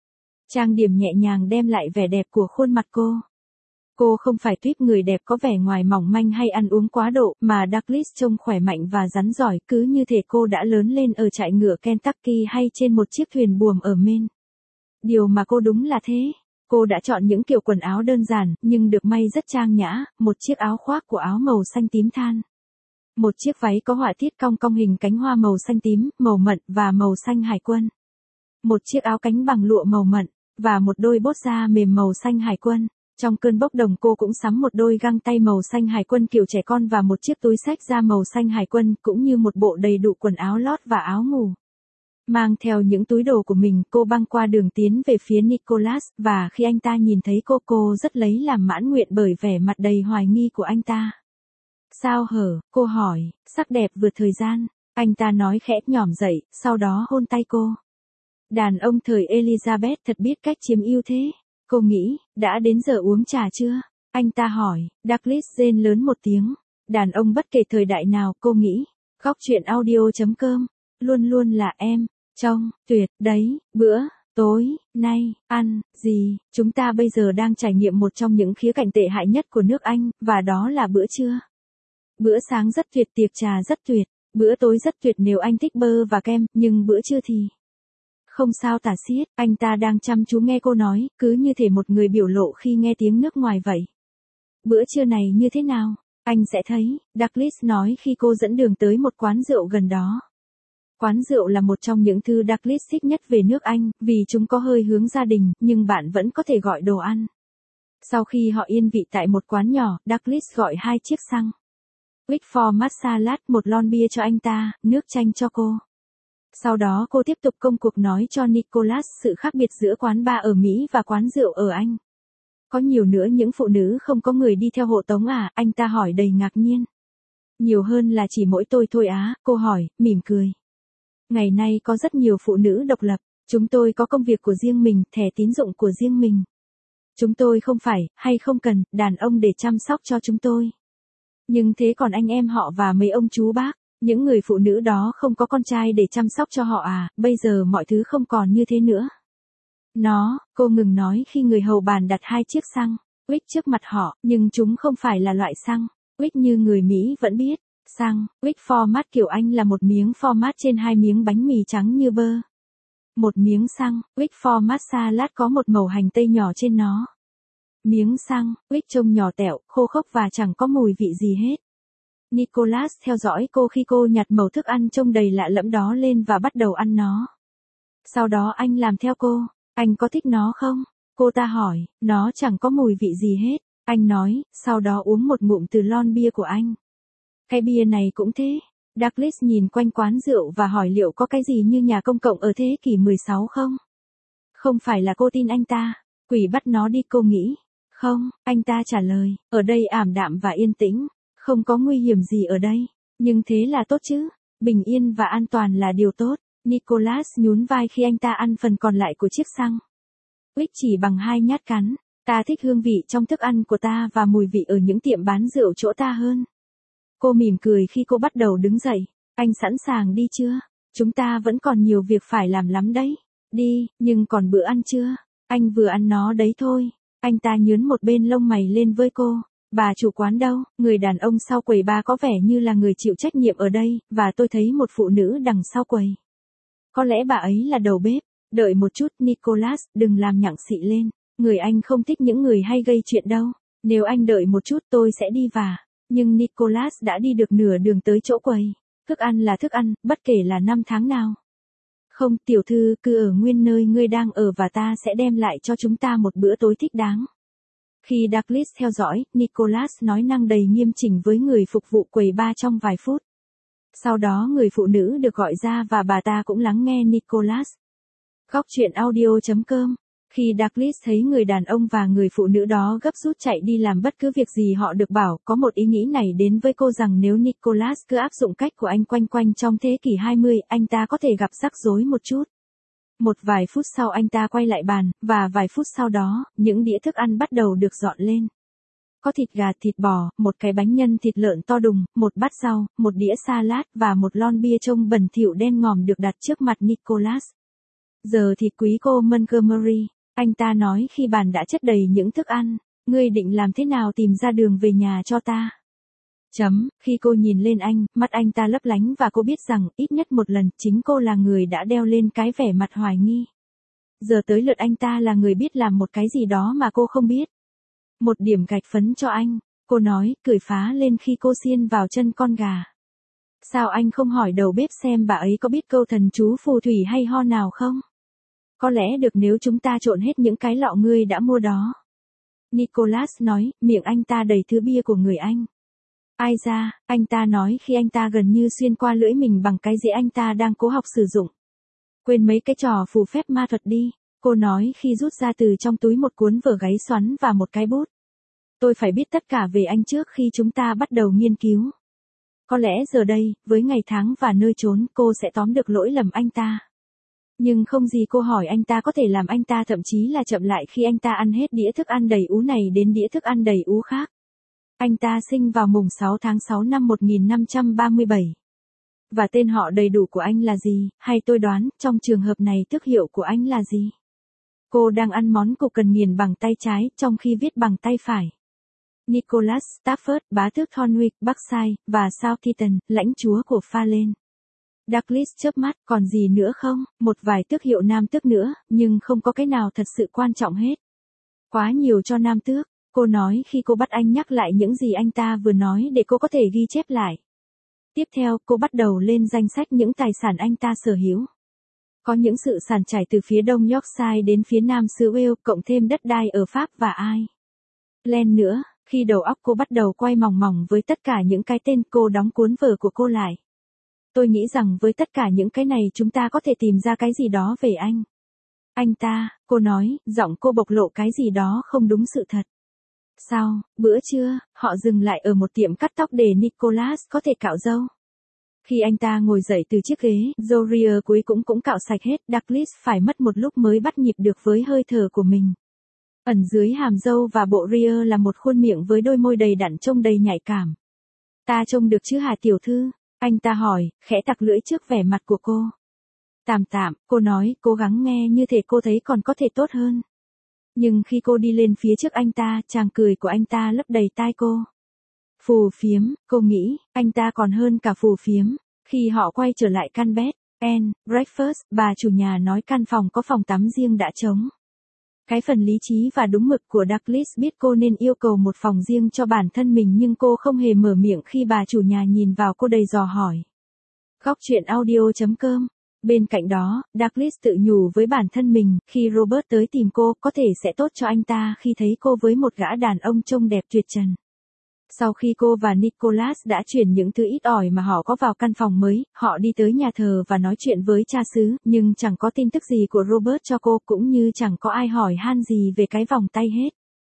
Trang điểm nhẹ nhàng đem lại vẻ đẹp của khuôn mặt cô. Cô không phải tuýp người đẹp có vẻ ngoài mỏng manh hay ăn uống quá độ, mà Douglas trông khỏe mạnh và rắn giỏi, cứ như thể cô đã lớn lên ở trại ngựa Kentucky hay trên một chiếc thuyền buồm ở Maine. Điều mà cô đúng là thế. Cô đã chọn những kiểu quần áo đơn giản, nhưng được may rất trang nhã, một chiếc áo khoác của áo màu xanh tím than. Một chiếc váy có họa tiết cong cong hình cánh hoa màu xanh tím, màu mận và màu xanh hải quân. Một chiếc áo cánh bằng lụa màu mận, và một đôi bốt da mềm màu xanh hải quân. Trong cơn bốc đồng cô cũng sắm một đôi găng tay màu xanh hải quân kiểu trẻ con và một chiếc túi xách da màu xanh hải quân, cũng như một bộ đầy đủ quần áo lót và áo ngủ. Mang theo những túi đồ của mình, cô băng qua đường tiến về phía Nicholas, và khi anh ta nhìn thấy cô rất lấy làm mãn nguyện bởi vẻ mặt đầy hoài nghi của anh ta. Sao hở, cô hỏi, sắc đẹp vượt thời gian, anh ta nói khẽ nhỏm dậy, sau đó hôn tay cô. Đàn ông thời Elizabeth thật biết cách chiếm ưu thế. Cô nghĩ, đã đến giờ uống trà chưa? Anh ta hỏi, Douglas rên lớn một tiếng. Đàn ông bất kể thời đại nào, cô nghĩ. Góc chuyện audio.com, luôn luôn là em. Trông, tuyệt, đấy, bữa, tối, nay, ăn, gì, chúng ta bây giờ đang trải nghiệm một trong những khía cạnh tệ hại nhất của nước Anh, và đó là bữa trưa. Bữa sáng rất tuyệt, tiệc trà rất tuyệt, bữa tối rất tuyệt nếu anh thích bơ và kem, nhưng bữa trưa thì... Không sao tả xiết, anh ta đang chăm chú nghe cô nói, cứ như thể một người biểu lộ khi nghe tiếng nước ngoài vậy. Bữa trưa này như thế nào? Anh sẽ thấy, Douglas nói khi cô dẫn đường tới một quán rượu gần đó. Quán rượu là một trong những thứ Douglas thích nhất về nước Anh, vì chúng có hơi hướng gia đình, nhưng bạn vẫn có thể gọi đồ ăn. Sau khi họ yên vị tại một quán nhỏ, Douglas gọi 2 chiếc xăng. Wickford Massalat, một lon bia cho anh ta, nước chanh cho cô. Sau đó cô tiếp tục công cuộc nói cho Nicholas sự khác biệt giữa quán bar ở Mỹ và quán rượu ở Anh. Có nhiều nữa những phụ nữ không có người đi theo hộ tống à? Anh ta hỏi đầy ngạc nhiên. Nhiều hơn là chỉ mỗi tôi thôi á, cô hỏi, mỉm cười. Ngày nay có rất nhiều phụ nữ độc lập, chúng tôi có công việc của riêng mình, thẻ tín dụng của riêng mình. Chúng tôi không phải, hay không cần, đàn ông để chăm sóc cho chúng tôi. Nhưng thế còn anh em họ và mấy ông chú bác, những người phụ nữ đó không có con trai để chăm sóc cho họ à? Bây giờ mọi thứ không còn như thế nữa. Cô ngừng nói khi người hầu bàn đặt 2 chiếc xăng, Wick trước mặt họ, nhưng chúng không phải là loại xăng, Wick như người Mỹ vẫn biết. Xăng, Wick format kiểu Anh là một miếng format trên 2 miếng bánh mì trắng như bơ. Một miếng xăng, Wick format salad có một mẩu hành tây nhỏ trên nó. Miếng xăng, Wick trông nhỏ tẹo, khô khốc và chẳng có mùi vị gì hết. Nicholas theo dõi cô khi cô nhặt mẩu thức ăn trông đầy lạ lẫm đó lên và bắt đầu ăn nó. Sau đó anh làm theo cô. Anh có thích nó không? Cô ta hỏi, nó chẳng có mùi vị gì hết. Anh nói, sau đó uống một ngụm từ lon bia của anh. Cái bia này cũng thế. Douglas nhìn quanh quán rượu và hỏi liệu có cái gì như nhà công cộng ở thế kỷ 16 không? Không phải là cô tin anh ta. Quỷ bắt nó đi cô nghĩ. Không, anh ta trả lời, ở đây ảm đạm và yên tĩnh. Không có nguy hiểm gì ở đây. Nhưng thế là tốt chứ. Bình yên và an toàn là điều tốt. Nicholas nhún vai khi anh ta ăn phần còn lại của chiếc xăng. Wick chỉ bằng 2 nhát cắn. Ta thích hương vị trong thức ăn của ta và mùi vị ở những tiệm bán rượu chỗ ta hơn. Cô mỉm cười khi cô bắt đầu đứng dậy. Anh sẵn sàng đi chưa? Chúng ta vẫn còn nhiều việc phải làm lắm đấy. Đi, nhưng còn bữa ăn chưa? Anh vừa ăn nó đấy thôi. Anh ta nhướn một bên lông mày lên với cô. Bà chủ quán đâu? Người đàn ông sau quầy bar có vẻ như là người chịu trách nhiệm ở đây, và tôi thấy một phụ nữ đằng sau quầy. Có lẽ bà ấy là đầu bếp. Đợi một chút, Nicholas, đừng làm nhặng xị lên. Người anh không thích những người hay gây chuyện đâu. Nếu anh đợi một chút tôi sẽ đi và. Nhưng Nicholas đã đi được nửa đường tới chỗ quầy. Thức ăn là thức ăn, bất kể là năm tháng nào. Không, tiểu thư, cứ ở nguyên nơi ngươi đang ở và ta sẽ đem lại cho chúng ta một bữa tối thích đáng. Khi Douglas theo dõi, Nicholas nói năng đầy nghiêm chỉnh với người phục vụ quầy bar trong vài phút. Sau đó người phụ nữ được gọi ra và bà ta cũng lắng nghe Nicholas. Góc truyện audio.com. Khi Douglas thấy người đàn ông và người phụ nữ đó gấp rút chạy đi làm bất cứ việc gì họ được bảo, có một ý nghĩ này đến với cô rằng nếu Nicholas cứ áp dụng cách của anh quanh quanh trong thế kỷ 20, anh ta có thể gặp rắc rối một chút. Một vài phút sau anh ta quay lại bàn, và vài phút sau đó, những đĩa thức ăn bắt đầu được dọn lên. Có thịt gà, thịt bò, một cái bánh nhân thịt lợn to đùng, một bát rau, một đĩa salad và một lon bia trông bẩn thỉu đen ngòm được đặt trước mặt Nicholas. Giờ thì quý cô Montgomery, anh ta nói khi bàn đã chất đầy những thức ăn, ngươi định làm thế nào tìm ra đường về nhà cho ta? Khi cô nhìn lên anh, mắt anh ta lấp lánh và cô biết rằng, ít nhất một lần, chính cô là người đã đeo lên cái vẻ mặt hoài nghi. Giờ tới lượt anh ta là người biết làm một cái gì đó mà cô không biết. Một điểm gạch phấn cho anh, cô nói, cười phá lên khi cô xiên vào chân con gà. Sao anh không hỏi đầu bếp xem bà ấy có biết câu thần chú phù thủy hay ho nào không? Có lẽ được nếu chúng ta trộn hết những cái lọ ngươi đã mua đó. Nicholas nói, miệng anh ta đầy thứ bia của người Anh. Ai ra, anh ta nói khi anh ta gần như xuyên qua lưỡi mình bằng cái dĩa anh ta đang cố học sử dụng. Quên mấy cái trò phù phép ma thuật đi, cô nói khi rút ra từ trong túi một cuốn vở gáy xoắn và một cái bút. Tôi phải biết tất cả về anh trước khi chúng ta bắt đầu nghiên cứu. Có lẽ giờ đây, với ngày tháng và nơi trốn, cô sẽ tóm được lỗi lầm anh ta. Nhưng không gì cô hỏi anh ta có thể làm anh ta thậm chí là chậm lại khi anh ta ăn hết đĩa thức ăn đầy ú này đến đĩa thức ăn đầy ú khác. Anh ta sinh vào mùng 6 tháng 6 năm 1537. Và tên họ đầy đủ của anh là gì, hay tôi đoán, trong trường hợp này tước hiệu của anh là gì? Cô đang ăn món cục cần nghiền bằng tay trái, trong khi viết bằng tay phải. Nicholas Stafford, bá tước Thornwick, Berkshire, và Southampton, lãnh chúa của Pha-lên. Douglas chớp mắt, còn gì nữa không? Một vài tước hiệu nam tước nữa, nhưng không có cái nào thật sự quan trọng hết. Quá nhiều cho nam tước, cô nói khi cô bắt anh nhắc lại những gì anh ta vừa nói để cô có thể ghi chép lại. Tiếp theo, cô bắt đầu lên danh sách những tài sản anh ta sở hữu. Có những sự sản trải từ phía đông Yorkshire đến phía nam xứ Wales, cộng thêm đất đai ở Pháp và Ireland nữa. Khi đầu óc cô bắt đầu quay mòng mòng với tất cả những cái tên, cô đóng cuốn vở của cô lại. Tôi nghĩ rằng với tất cả những cái này chúng ta có thể tìm ra cái gì đó về anh. Anh ta, cô nói, giọng cô bộc lộ cái gì đó không đúng sự thật. Sau bữa trưa, họ dừng lại ở một tiệm cắt tóc để Nicholas có thể cạo râu. Khi anh ta ngồi dậy từ chiếc ghế, Zoria cuối cũng cạo sạch hết, Douglas phải mất một lúc mới bắt nhịp được với hơi thở của mình. Ẩn dưới hàm râu và bộ ria là một khuôn miệng với đôi môi đầy đặn trông đầy nhạy cảm. Ta trông được chứ hả tiểu thư? Anh ta hỏi, khẽ tặc lưỡi trước vẻ mặt của cô. Tạm, cô nói, cố gắng nghe như thể cô thấy còn có thể tốt hơn. Nhưng khi cô đi lên phía trước anh ta, chàng cười của anh ta lấp đầy tai cô. Phù phiếm, cô nghĩ, anh ta còn hơn cả phù phiếm. Khi họ quay trở lại căn bed and breakfast, bà chủ nhà nói căn phòng có phòng tắm riêng đã trống. Cái phần lý trí và đúng mực của Douglas biết cô nên yêu cầu một phòng riêng cho bản thân mình, nhưng cô không hề mở miệng khi bà chủ nhà nhìn vào cô đầy dò hỏi. Góc truyện audio.com. Bên cạnh đó, Douglas tự nhủ với bản thân mình, khi Robert tới tìm cô, có thể sẽ tốt cho anh ta khi thấy cô với một gã đàn ông trông đẹp tuyệt trần. Sau khi cô và Nicholas đã chuyển những thứ ít ỏi mà họ có vào căn phòng mới, họ đi tới nhà thờ và nói chuyện với cha xứ, nhưng chẳng có tin tức gì của Robert cho cô, cũng như chẳng có ai hỏi han gì về cái vòng tay hết.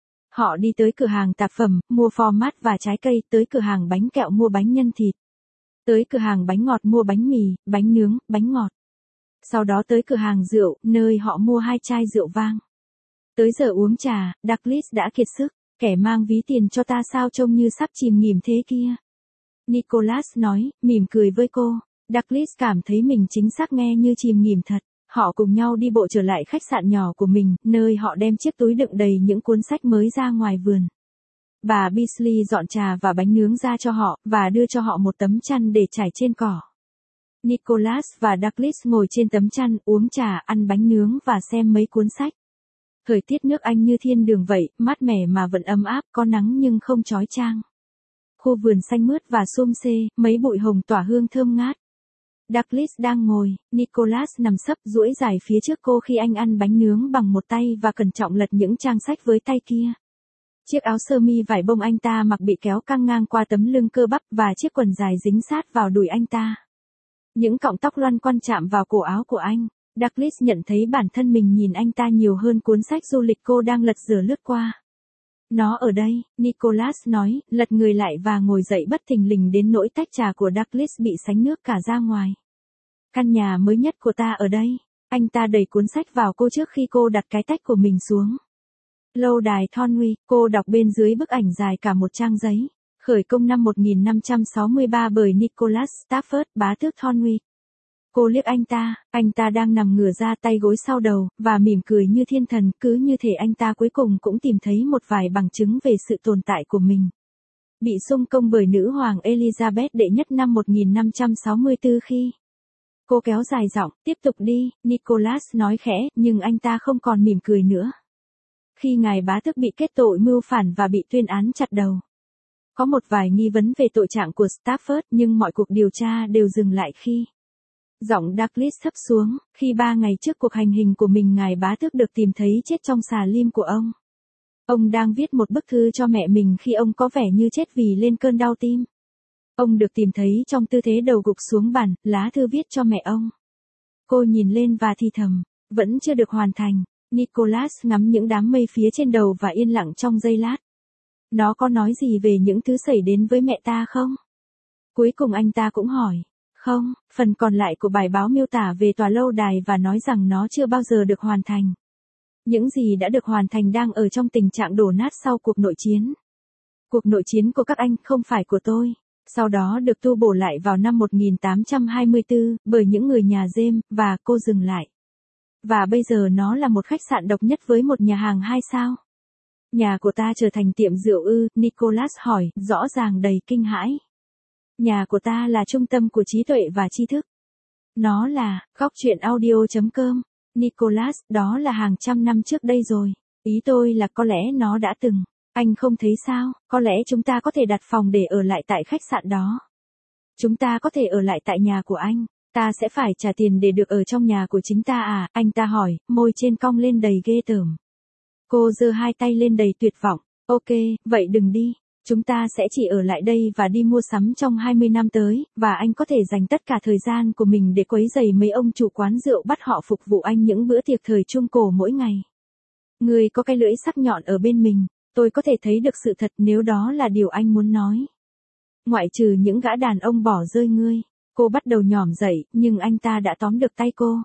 Họ đi tới cửa hàng tạp phẩm, mua format và trái cây, tới cửa hàng bánh kẹo mua bánh nhân thịt. Tới cửa hàng bánh ngọt mua bánh mì, bánh nướng, bánh ngọt. Sau đó tới cửa hàng rượu, nơi họ mua 2 chai rượu vang. Tới giờ uống trà, Douglas đã kiệt sức. Kẻ mang ví tiền cho ta sao trông như sắp chìm nghỉm thế kia. Nicholas nói, mỉm cười với cô. Douglas cảm thấy mình chính xác nghe như chìm nghỉm thật. Họ cùng nhau đi bộ trở lại khách sạn nhỏ của mình, nơi họ đem chiếc túi đựng đầy những cuốn sách mới ra ngoài vườn. Bà Beasley dọn trà và bánh nướng ra cho họ, và đưa cho họ một tấm chăn để trải trên cỏ. Nicholas và Douglas ngồi trên tấm chăn, uống trà, ăn bánh nướng và xem mấy cuốn sách. Thời tiết nước Anh như thiên đường vậy, mát mẻ mà vẫn ấm áp, có nắng nhưng không chói chang. Khu vườn xanh mướt và xum xê, mấy bụi hồng tỏa hương thơm ngát. Douglas đang ngồi, Nicholas nằm sấp duỗi dài phía trước cô khi anh ăn bánh nướng bằng một tay và cẩn trọng lật những trang sách với tay kia. Chiếc áo sơ mi vải bông anh ta mặc bị kéo căng ngang qua tấm lưng cơ bắp và chiếc quần dài dính sát vào đùi anh ta. Những cọng tóc loăn quăn chạm vào cổ áo của anh. Douglas nhận thấy bản thân mình nhìn anh ta nhiều hơn cuốn sách du lịch cô đang lật dở lướt qua. Nó ở đây, Nicholas nói, lật người lại và ngồi dậy bất thình lình đến nỗi tách trà của Douglas bị sánh nước cả ra ngoài. Căn nhà mới nhất của ta ở đây. Anh ta đẩy cuốn sách vào cô trước khi cô đặt cái tách của mình xuống. Lâu đài Thornwick, cô đọc bên dưới bức ảnh dài cả một trang giấy. Khởi công năm 1563 bởi Nicholas Stafford, bá tước Thornwick. Cô liếc anh ta đang nằm ngửa ra tay gối sau đầu, và mỉm cười như thiên thần, cứ như thể anh ta cuối cùng cũng tìm thấy một vài bằng chứng về sự tồn tại của mình. Bị xung công bởi nữ hoàng Elizabeth đệ nhất năm 1564 khi. Cô kéo dài giọng, tiếp tục đi, Nicholas nói khẽ, nhưng anh ta không còn mỉm cười nữa. Khi ngài bá tước bị kết tội mưu phản và bị tuyên án chặt đầu. Có một vài nghi vấn về tội trạng của Stafford nhưng mọi cuộc điều tra đều dừng lại khi. Giọng Douglas thấp xuống, khi 3 ngày trước cuộc hành hình của mình ngài bá tước được tìm thấy chết trong xà lim của ông. Ông đang viết một bức thư cho mẹ mình khi ông có vẻ như chết vì lên cơn đau tim. Ông được tìm thấy trong tư thế đầu gục xuống bàn, lá thư viết cho mẹ ông. Cô nhìn lên và thì thầm, vẫn chưa được hoàn thành. Nicholas ngắm những đám mây phía trên đầu và yên lặng trong giây lát. Nó có nói gì về những thứ xảy đến với mẹ ta không? Cuối cùng anh ta cũng hỏi. Không, phần còn lại của bài báo miêu tả về tòa lâu đài và nói rằng nó chưa bao giờ được hoàn thành. Những gì đã được hoàn thành đang ở trong tình trạng đổ nát sau cuộc nội chiến. Cuộc nội chiến của các anh không phải của tôi. Sau đó được tu bổ lại vào năm 1824 bởi những người nhà James, và cô dừng lại. Và bây giờ nó là một khách sạn độc nhất với một nhà hàng 2 sao. Nhà của ta trở thành tiệm rượu ư? Nicholas hỏi, rõ ràng đầy kinh hãi. Nhà của ta là trung tâm của trí tuệ và tri thức. Nó là, góc truyện audio.com. Nicholas, đó là hàng trăm năm trước đây rồi. Ý tôi là có lẽ nó đã từng. Anh không thấy sao, có lẽ chúng ta có thể đặt phòng để ở lại tại khách sạn đó. Chúng ta có thể ở lại tại nhà của anh. Ta sẽ phải trả tiền để được ở trong nhà của chính ta à? Anh ta hỏi, môi trên cong lên đầy ghê tởm. Cô giơ hai tay lên đầy tuyệt vọng. Ok, vậy đừng đi. Chúng ta sẽ chỉ ở lại đây và đi mua sắm trong 20 năm tới, và anh có thể dành tất cả thời gian của mình để quấy rầy mấy ông chủ quán rượu bắt họ phục vụ anh những bữa tiệc thời Trung Cổ mỗi ngày. Người có cái lưỡi sắc nhọn ở bên mình, tôi có thể thấy được sự thật nếu đó là điều anh muốn nói. Ngoại trừ những gã đàn ông bỏ rơi ngươi. Cô bắt đầu nhỏm dậy, nhưng anh ta đã tóm được tay cô.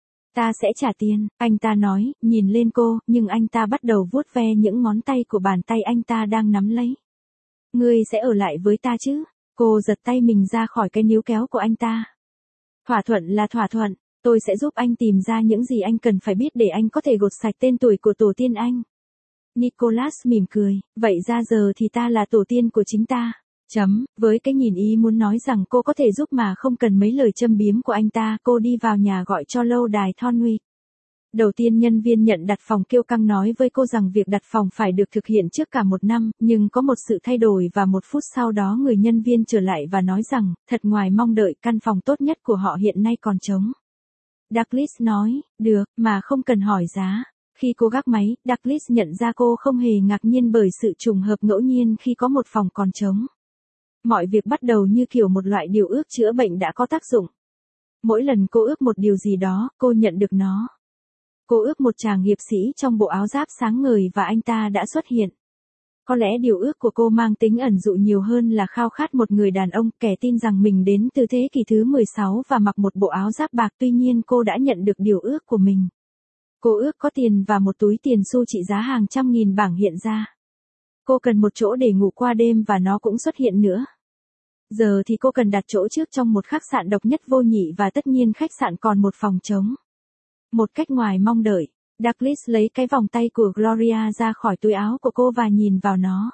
Ta sẽ trả tiền, anh ta nói, nhìn lên cô, nhưng anh ta bắt đầu vuốt ve những ngón tay của bàn tay anh ta đang nắm lấy. Ngươi sẽ ở lại với ta chứ? Cô giật tay mình ra khỏi cái níu kéo của anh ta. Thỏa thuận là thỏa thuận, tôi sẽ giúp anh tìm ra những gì anh cần phải biết để anh có thể gột sạch tên tuổi của tổ tiên anh. Nicholas mỉm cười, vậy ra giờ thì ta là tổ tiên của chính ta. Với cái nhìn ý muốn nói rằng cô có thể giúp mà không cần mấy lời châm biếm của anh ta, cô đi vào nhà gọi cho lâu đài Thornwick. Đầu tiên nhân viên nhận đặt phòng kiêu căng nói với cô rằng việc đặt phòng phải được thực hiện trước cả 1 năm, nhưng có một sự thay đổi và 1 phút sau đó người nhân viên trở lại và nói rằng, thật ngoài mong đợi, căn phòng tốt nhất của họ hiện nay còn trống. Douglas nói, được, mà không cần hỏi giá. Khi cô gác máy, Douglas nhận ra cô không hề ngạc nhiên bởi sự trùng hợp ngẫu nhiên khi có một phòng còn trống. Mọi việc bắt đầu như kiểu một loại điều ước chữa bệnh đã có tác dụng. Mỗi lần cô ước một điều gì đó, cô nhận được nó. Cô ước một chàng hiệp sĩ trong bộ áo giáp sáng ngời và anh ta đã xuất hiện. Có lẽ điều ước của cô mang tính ẩn dụ nhiều hơn là khao khát một người đàn ông kẻ tin rằng mình đến từ thế kỷ thứ 16 và mặc một bộ áo giáp bạc, tuy nhiên cô đã nhận được điều ước của mình. Cô ước có tiền và một túi tiền xu trị giá hàng trăm nghìn bảng hiện ra. Cô cần một chỗ để ngủ qua đêm và nó cũng xuất hiện nữa. Giờ thì cô cần đặt chỗ trước trong một khách sạn độc nhất vô nhị và tất nhiên khách sạn còn một phòng trống. Một cách ngoài mong đợi, Douglas lấy cái vòng tay của Gloria ra khỏi túi áo của cô và nhìn vào nó.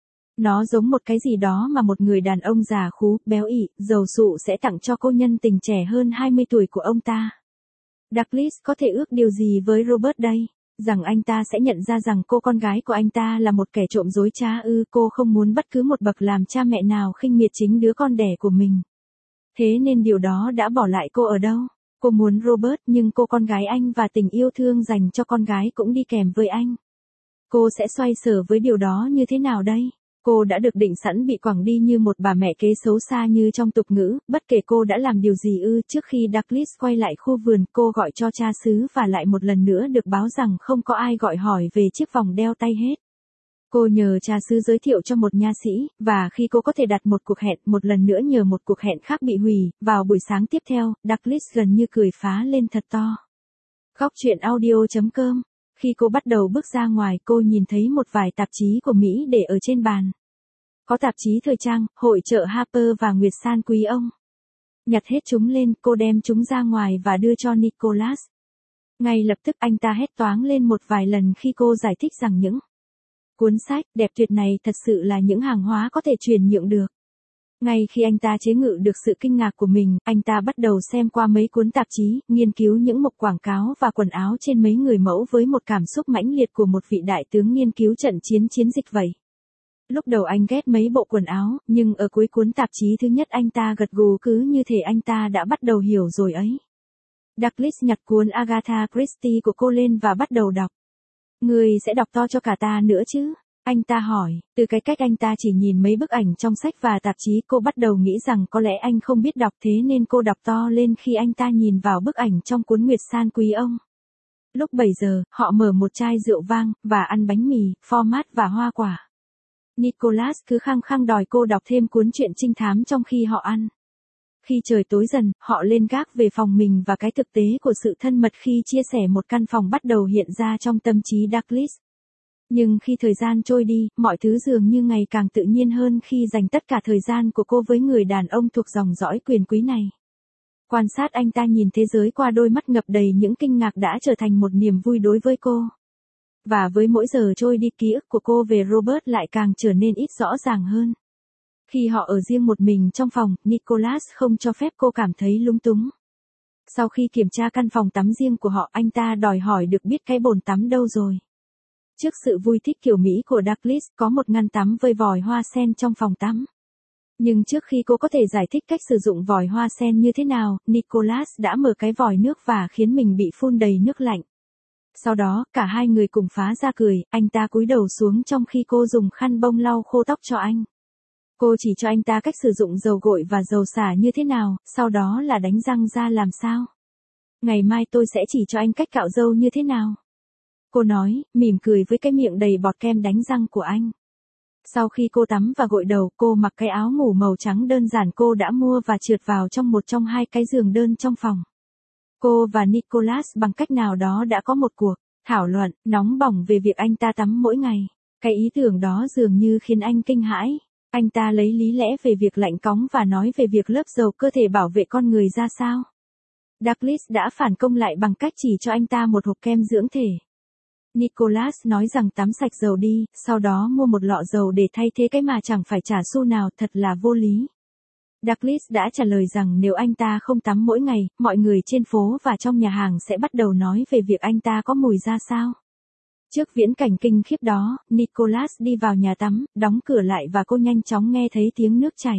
Nó giống một cái gì đó mà một người đàn ông già khú, béo ị, giàu sụ sẽ tặng cho cô nhân tình trẻ hơn 20 tuổi của ông ta. Douglas có thể ước điều gì với Robert đây? Rằng anh ta sẽ nhận ra rằng cô con gái của anh ta là một kẻ trộm dối trá ư? Cô không muốn bất cứ một bậc làm cha mẹ nào khinh miệt chính đứa con đẻ của mình. Thế nên điều đó đã bỏ lại cô ở đâu? Cô muốn Robert nhưng cô con gái anh và tình yêu thương dành cho con gái cũng đi kèm với anh. Cô sẽ xoay sở với điều đó như thế nào đây? Cô đã được định sẵn bị quẳng đi như một bà mẹ kế xấu xa như trong tục ngữ, bất kể cô đã làm điều gì ư. Trước khi Douglas quay lại khu vườn, cô gọi cho cha xứ và lại một lần nữa được báo rằng không có ai gọi hỏi về chiếc vòng đeo tay hết. Cô nhờ cha xứ giới thiệu cho một nha sĩ, và khi cô có thể đặt một cuộc hẹn, một lần nữa nhờ một cuộc hẹn khác bị hủy, vào buổi sáng tiếp theo, Douglas gần như cười phá lên thật to. Góc truyện audio.com. Khi cô bắt đầu bước ra ngoài, cô nhìn thấy một vài tạp chí của Mỹ để ở trên bàn. Có tạp chí thời trang, hội chợ Harper và Nguyệt San Quý Ông. Nhặt hết chúng lên, cô đem chúng ra ngoài và đưa cho Nicholas. Ngay lập tức anh ta hét toáng lên một vài lần khi cô giải thích rằng những cuốn sách đẹp tuyệt này thật sự là những hàng hóa có thể chuyển nhượng được. Ngay khi anh ta chế ngự được sự kinh ngạc của mình, anh ta bắt đầu xem qua mấy cuốn tạp chí, nghiên cứu những mục quảng cáo và quần áo trên mấy người mẫu với một cảm xúc mãnh liệt của một vị đại tướng nghiên cứu trận chiến dịch vậy. Lúc đầu anh ghét mấy bộ quần áo, nhưng ở cuối cuốn tạp chí thứ nhất anh ta gật gù cứ như thể anh ta đã bắt đầu hiểu rồi ấy. Douglas nhặt cuốn Agatha Christie của cô lên và bắt đầu đọc. Người sẽ đọc to cho cả ta nữa chứ? Anh ta hỏi, từ cái cách anh ta chỉ nhìn mấy bức ảnh trong sách và tạp chí cô bắt đầu nghĩ rằng có lẽ anh không biết đọc thế nên cô đọc to lên khi anh ta nhìn vào bức ảnh trong cuốn Nguyệt San Quý Ông. Lúc 7 giờ, họ mở một chai rượu vang, và ăn bánh mì, pho mát và hoa quả. Nicholas cứ khăng khăng đòi cô đọc thêm cuốn truyện trinh thám trong khi họ ăn. Khi trời tối dần, họ lên gác về phòng mình và cái thực tế của sự thân mật khi chia sẻ một căn phòng bắt đầu hiện ra trong tâm trí Douglas. Nhưng khi thời gian trôi đi, mọi thứ dường như ngày càng tự nhiên hơn khi dành tất cả thời gian của cô với người đàn ông thuộc dòng dõi quyền quý này. Quan sát anh ta nhìn thế giới qua đôi mắt ngập đầy những kinh ngạc đã trở thành một niềm vui đối với cô. Và với mỗi giờ trôi đi, ký ức của cô về Robert lại càng trở nên ít rõ ràng hơn. Khi họ ở riêng một mình trong phòng, Nicholas không cho phép cô cảm thấy lúng túng. Sau khi kiểm tra căn phòng tắm riêng của họ, anh ta đòi hỏi được biết cái bồn tắm đâu rồi. Trước sự vui thích kiểu Mỹ của Douglas, có một ngăn tắm với vòi hoa sen trong phòng tắm. Nhưng trước khi cô có thể giải thích cách sử dụng vòi hoa sen như thế nào, Nicholas đã mở cái vòi nước và khiến mình bị phun đầy nước lạnh. Sau đó, cả hai người cùng phá ra cười, anh ta cúi đầu xuống trong khi cô dùng khăn bông lau khô tóc cho anh. Cô chỉ cho anh ta cách sử dụng dầu gội và dầu xả như thế nào, sau đó là đánh răng ra làm sao. Ngày mai tôi sẽ chỉ cho anh cách cạo râu như thế nào. Cô nói, mỉm cười với cái miệng đầy bọt kem đánh răng của anh. Sau khi cô tắm và gội đầu, cô mặc cái áo ngủ màu trắng đơn giản cô đã mua và trượt vào trong một trong hai cái giường đơn trong phòng. Cô và Nicholas bằng cách nào đó đã có một cuộc thảo luận nóng bỏng về việc anh ta tắm mỗi ngày. Cái ý tưởng đó dường như khiến anh kinh hãi. Anh ta lấy lý lẽ về việc lạnh cóng và nói về việc lớp dầu cơ thể bảo vệ con người ra sao. Douglas đã phản công lại bằng cách chỉ cho anh ta một hộp kem dưỡng thể. Nicholas nói rằng tắm sạch dầu đi, sau đó mua một lọ dầu để thay thế cái mà chẳng phải trả xu nào, thật là vô lý. Douglas đã trả lời rằng nếu anh ta không tắm mỗi ngày, mọi người trên phố và trong nhà hàng sẽ bắt đầu nói về việc anh ta có mùi ra sao. Trước viễn cảnh kinh khiếp đó, Nicholas đi vào nhà tắm, đóng cửa lại và cô nhanh chóng nghe thấy tiếng nước chảy.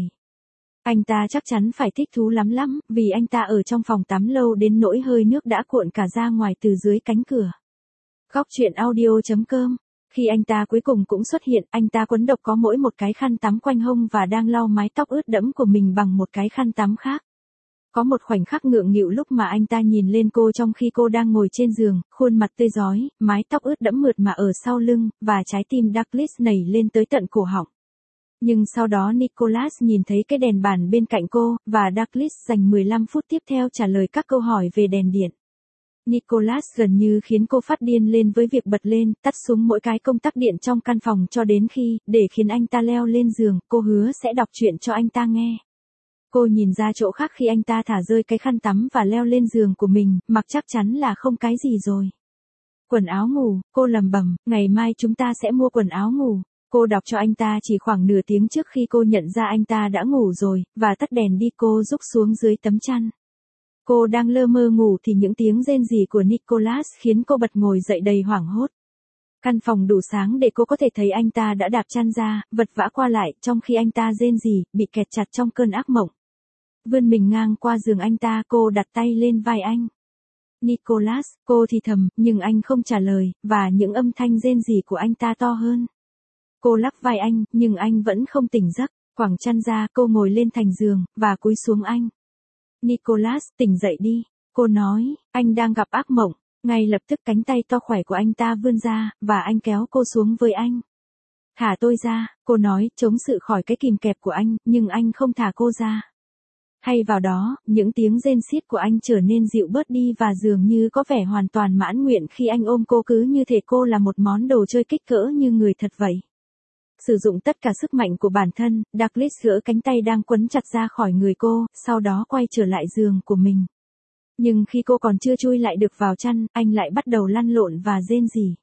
Anh ta chắc chắn phải thích thú lắm, vì anh ta ở trong phòng tắm lâu đến nỗi hơi nước đã cuộn cả ra ngoài từ dưới cánh cửa. Góc truyện audio.com. Khi anh ta cuối cùng cũng xuất hiện, anh ta quấn độc có mỗi một cái khăn tắm quanh hông và đang lau mái tóc ướt đẫm của mình bằng một cái khăn tắm khác. Có một khoảnh khắc ngượng nghịu lúc mà anh ta nhìn lên cô trong khi cô đang ngồi trên giường, khuôn mặt tươi rói, mái tóc ướt đẫm mượt mà ở sau lưng, và trái tim Douglas nảy lên tới tận cổ họng. Nhưng sau đó Nicholas nhìn thấy cái đèn bàn bên cạnh cô, và Douglas dành 15 phút tiếp theo trả lời các câu hỏi về đèn điện. Nicholas gần như khiến cô phát điên lên với việc bật lên, tắt xuống mỗi cái công tắc điện trong căn phòng cho đến khi, để khiến anh ta leo lên giường, cô hứa sẽ đọc truyện cho anh ta nghe. Cô nhìn ra chỗ khác khi anh ta thả rơi cái khăn tắm và leo lên giường của mình, mặc chắc chắn là không cái gì rồi. Quần áo ngủ, cô lẩm bẩm, ngày mai chúng ta sẽ mua quần áo ngủ. Cô đọc cho anh ta chỉ khoảng nửa tiếng trước khi cô nhận ra anh ta đã ngủ rồi, và tắt đèn đi. Cô rúc xuống dưới tấm chăn. Cô đang lơ mơ ngủ thì những tiếng rên rỉ của Nicholas khiến cô bật ngồi dậy đầy hoảng hốt. Căn phòng đủ sáng để cô có thể thấy anh ta đã đạp chăn ra, vật vã qua lại, trong khi anh ta rên rỉ, bị kẹt chặt trong cơn ác mộng. Vươn mình ngang qua giường anh ta, cô đặt tay lên vai anh. Nicholas, cô thì thầm, nhưng anh không trả lời, và những âm thanh rên rỉ của anh ta to hơn. Cô lắc vai anh, nhưng anh vẫn không tỉnh giấc. Quẳng chăn ra, cô ngồi lên thành giường, và cúi xuống anh. Nicholas, tỉnh dậy đi. Cô nói, anh đang gặp ác mộng. Ngay lập tức cánh tay to khỏe của anh ta vươn ra, và anh kéo cô xuống với anh. Thả tôi ra, cô nói, chống sự khỏi cái kìm kẹp của anh, nhưng anh không thả cô ra. Thay vào đó, những tiếng rên xiết của anh trở nên dịu bớt đi và dường như có vẻ hoàn toàn mãn nguyện khi anh ôm cô, cứ như thể cô là một món đồ chơi kích cỡ như người thật vậy. Sử dụng tất cả sức mạnh của bản thân, Douglas gỡ cánh tay đang quấn chặt ra khỏi người cô, sau đó quay trở lại giường của mình. Nhưng khi cô còn chưa chui lại được vào chăn, anh lại bắt đầu lăn lộn và rên rỉ.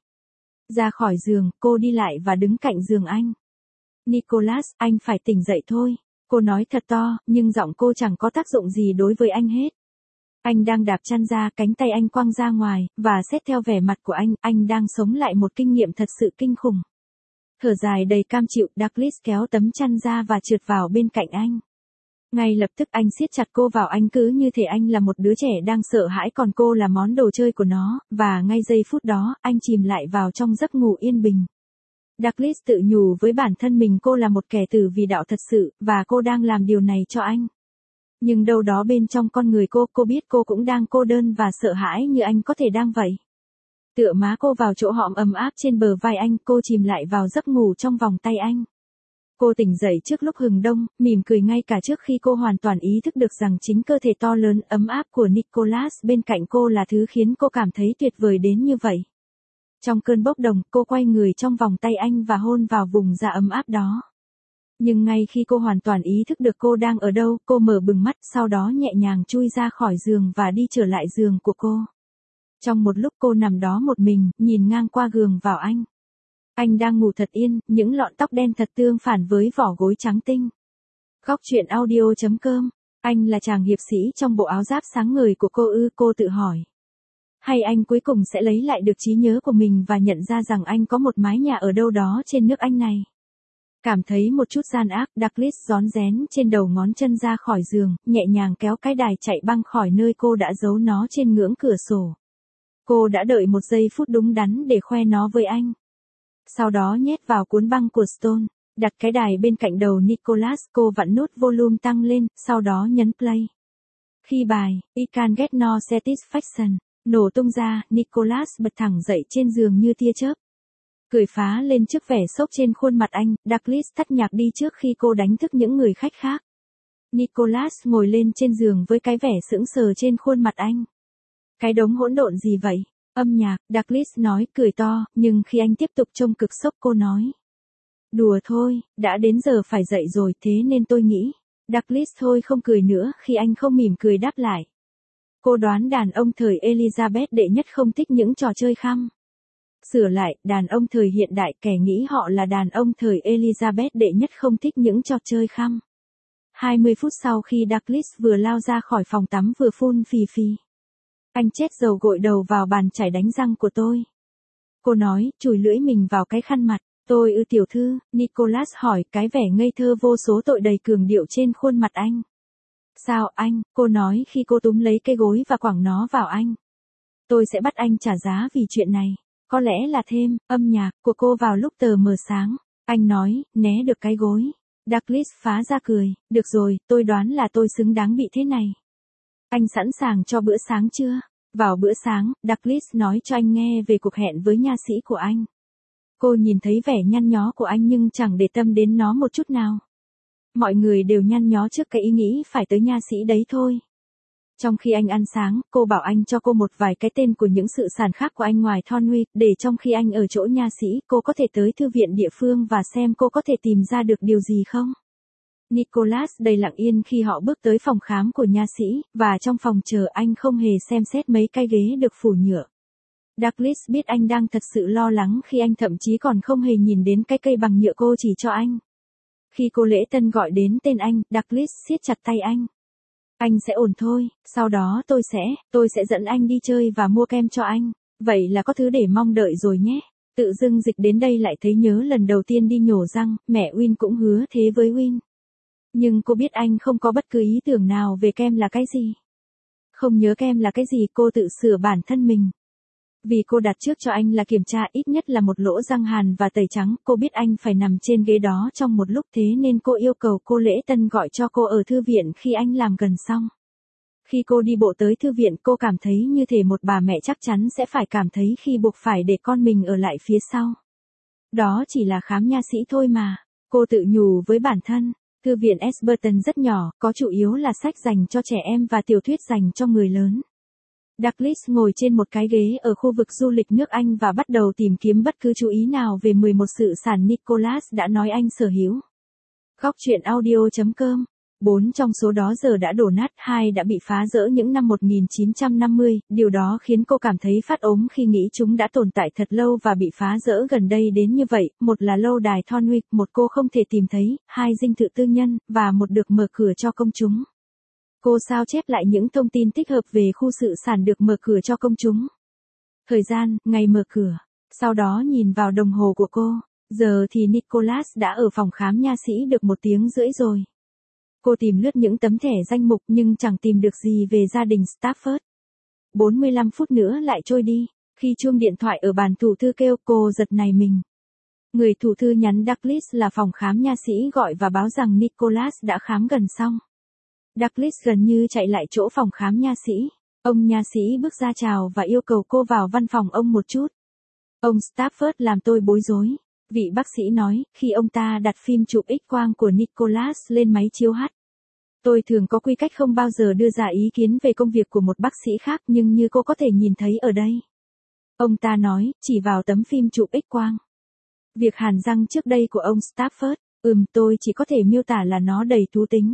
Ra khỏi giường, cô đi lại và đứng cạnh giường anh. Nicholas, anh phải tỉnh dậy thôi. Cô nói thật to, nhưng giọng cô chẳng có tác dụng gì đối với anh hết. Anh đang đạp chăn ra, cánh tay anh quăng ra ngoài, và xét theo vẻ mặt của anh đang sống lại một kinh nghiệm thật sự kinh khủng. Thở dài đầy cam chịu, Douglas kéo tấm chăn ra và trượt vào bên cạnh anh. Ngay lập tức anh siết chặt cô vào anh, cứ như thể anh là một đứa trẻ đang sợ hãi còn cô là món đồ chơi của nó, và ngay giây phút đó, anh chìm lại vào trong giấc ngủ yên bình. Douglas tự nhủ với bản thân mình cô là một kẻ tử vì đạo thật sự, và cô đang làm điều này cho anh. Nhưng đâu đó bên trong con người cô biết cô cũng đang cô đơn và sợ hãi như anh có thể đang vậy. Tựa má cô vào chỗ hõm ấm áp trên bờ vai anh, cô chìm lại vào giấc ngủ trong vòng tay anh. Cô tỉnh dậy trước lúc hừng đông, mỉm cười ngay cả trước khi cô hoàn toàn ý thức được rằng chính cơ thể to lớn, ấm áp của Nicholas bên cạnh cô là thứ khiến cô cảm thấy tuyệt vời đến như vậy. Trong cơn bốc đồng, cô quay người trong vòng tay anh và hôn vào vùng da ấm áp đó. Nhưng ngay khi cô hoàn toàn ý thức được cô đang ở đâu, cô mở bừng mắt, sau đó nhẹ nhàng chui ra khỏi giường và đi trở lại giường của cô. Trong một lúc cô nằm đó một mình, nhìn ngang qua gương vào anh. Anh đang ngủ thật yên, những lọn tóc đen thật tương phản với vỏ gối trắng tinh. Góc truyện audio.com. Anh là chàng hiệp sĩ trong bộ áo giáp sáng ngời của cô ư? Cô tự hỏi. Hay anh cuối cùng sẽ lấy lại được trí nhớ của mình và nhận ra rằng anh có một mái nhà ở đâu đó trên nước Anh này? Cảm thấy một chút gian ác, Douglas rón rén trên đầu ngón chân ra khỏi giường, nhẹ nhàng kéo cái đài chạy băng khỏi nơi cô đã giấu nó trên ngưỡng cửa sổ. Cô đã đợi một giây phút đúng đắn để khoe nó với anh. Sau đó nhét vào cuốn băng của Stone, đặt cái đài bên cạnh đầu Nicholas, cô vặn nút volume tăng lên, sau đó nhấn play. Khi bài I Can't Get No Satisfaction nổ tung ra, Nicholas bật thẳng dậy trên giường như tia chớp. Cười phá lên trước vẻ sốc trên khuôn mặt anh, Douglas tắt nhạc đi trước khi cô đánh thức những người khách khác. Nicholas ngồi lên trên giường với cái vẻ sững sờ trên khuôn mặt anh. Cái đống hỗn độn gì vậy? Âm nhạc, Douglas nói, cười to, nhưng khi anh tiếp tục trông cực sốc cô nói. Đùa thôi, đã đến giờ phải dậy rồi, thế nên tôi nghĩ. Douglas thôi không cười nữa khi anh không mỉm cười đáp lại. Cô đoán đàn ông thời Elizabeth đệ nhất không thích những trò chơi khăm. Sửa lại, đàn ông thời hiện đại, kẻ nghĩ họ là đàn ông thời Elizabeth đệ nhất không thích những trò chơi khăm. 20 phút sau khi Douglas vừa lao ra khỏi phòng tắm vừa phun phì phì. Anh chết dầu gội đầu vào bàn chải đánh răng của tôi. Cô nói, chùi lưỡi mình vào cái khăn mặt. Tôi ư tiểu thư? Nicholas hỏi, cái vẻ ngây thơ vô số tội đầy cường điệu trên khuôn mặt anh. Sao anh? Cô nói khi cô túm lấy cây gối và quẳng nó vào anh. Tôi sẽ bắt anh trả giá vì chuyện này. Có lẽ là thêm âm nhạc của cô vào lúc tờ mờ sáng. Anh nói, né được cái gối. Douglas phá ra cười. Được rồi, tôi đoán là tôi xứng đáng bị thế này. Anh sẵn sàng cho bữa sáng chưa? Vào bữa sáng, Douglas nói cho anh nghe về cuộc hẹn với nha sĩ của anh. Cô nhìn thấy vẻ nhăn nhó của anh nhưng chẳng để tâm đến nó một chút nào. Mọi người đều nhăn nhó trước cái ý nghĩ phải tới nha sĩ đấy thôi. Trong khi anh ăn sáng, cô bảo anh cho cô một vài cái tên của những sự sản khác của anh ngoài Thornwick, để trong khi anh ở chỗ nha sĩ, cô có thể tới thư viện địa phương và xem cô có thể tìm ra được điều gì không. Nicholas đầy lặng yên khi họ bước tới phòng khám của nha sĩ, và trong phòng chờ anh không hề xem xét mấy cái ghế được phủ nhựa. Douglas biết anh đang thật sự lo lắng khi anh thậm chí còn không hề nhìn đến cái cây bằng nhựa cô chỉ cho anh. Khi cô lễ tân gọi đến tên anh, Douglas siết chặt tay anh. Anh sẽ ổn thôi, sau đó tôi sẽ dẫn anh đi chơi và mua kem cho anh. Vậy là có thứ để mong đợi rồi nhé. Tự dưng dịch đến đây lại thấy nhớ lần đầu tiên đi nhổ răng, mẹ Win cũng hứa thế với Win. Nhưng cô biết anh không có bất cứ ý tưởng nào về kem là cái gì. Không nhớ kem là cái gì, cô tự sửa bản thân mình. Vì cô đặt trước cho anh là kiểm tra ít nhất là một lỗ răng hàn và tẩy trắng, cô biết anh phải nằm trên ghế đó trong một lúc, thế nên cô yêu cầu cô lễ tân gọi cho cô ở thư viện khi anh làm gần xong. Khi cô đi bộ tới thư viện, cô cảm thấy như thể một bà mẹ chắc chắn sẽ phải cảm thấy khi buộc phải để con mình ở lại phía sau. Đó chỉ là khám nha sĩ thôi mà, cô tự nhủ với bản thân. Thư viện Esperton rất nhỏ, có chủ yếu là sách dành cho trẻ em và tiểu thuyết dành cho người lớn. Douglas ngồi trên một cái ghế ở khu vực du lịch nước Anh và bắt đầu tìm kiếm bất cứ chú ý nào về 11 sự sản Nicholas đã nói anh sở hữu. Góc truyện audio.com. 4 trong số đó giờ đã đổ nát, 2 đã bị phá rỡ những năm 1950, điều đó khiến cô cảm thấy phát ốm khi nghĩ chúng đã tồn tại thật lâu và bị phá rỡ gần đây đến như vậy, một là lâu đài Thornwick, một cô không thể tìm thấy, 2 dinh thự tư nhân, và một được mở cửa cho công chúng. Cô sao chép lại những thông tin tích hợp về khu sự sản được mở cửa cho công chúng. Thời gian, ngày mở cửa. Sau đó nhìn vào đồng hồ của cô. Giờ thì Nicholas đã ở phòng khám nha sĩ được 1 tiếng rưỡi rồi. Cô tìm lướt những tấm thẻ danh mục nhưng chẳng tìm được gì về gia đình Stafford. 45 phút nữa lại trôi đi. Khi chuông điện thoại ở bàn thủ thư kêu, cô giật nảy mình. Người thủ thư nhắn Douglas là phòng khám nha sĩ gọi và báo rằng Nicholas đã khám gần xong. Douglas gần như chạy lại chỗ phòng khám nha sĩ. Ông nha sĩ bước ra chào và yêu cầu cô vào văn phòng ông một chút. Ông Stafford làm tôi bối rối. Vị bác sĩ nói, khi ông ta đặt phim chụp X-quang của Nicholas lên máy chiếu H. Tôi thường có quy cách không bao giờ đưa ra ý kiến về công việc của một bác sĩ khác, nhưng như cô có thể nhìn thấy ở đây. Ông ta nói, chỉ vào tấm phim chụp X-quang. Việc hàn răng trước đây của ông Stafford, tôi chỉ có thể miêu tả là nó đầy thú tính.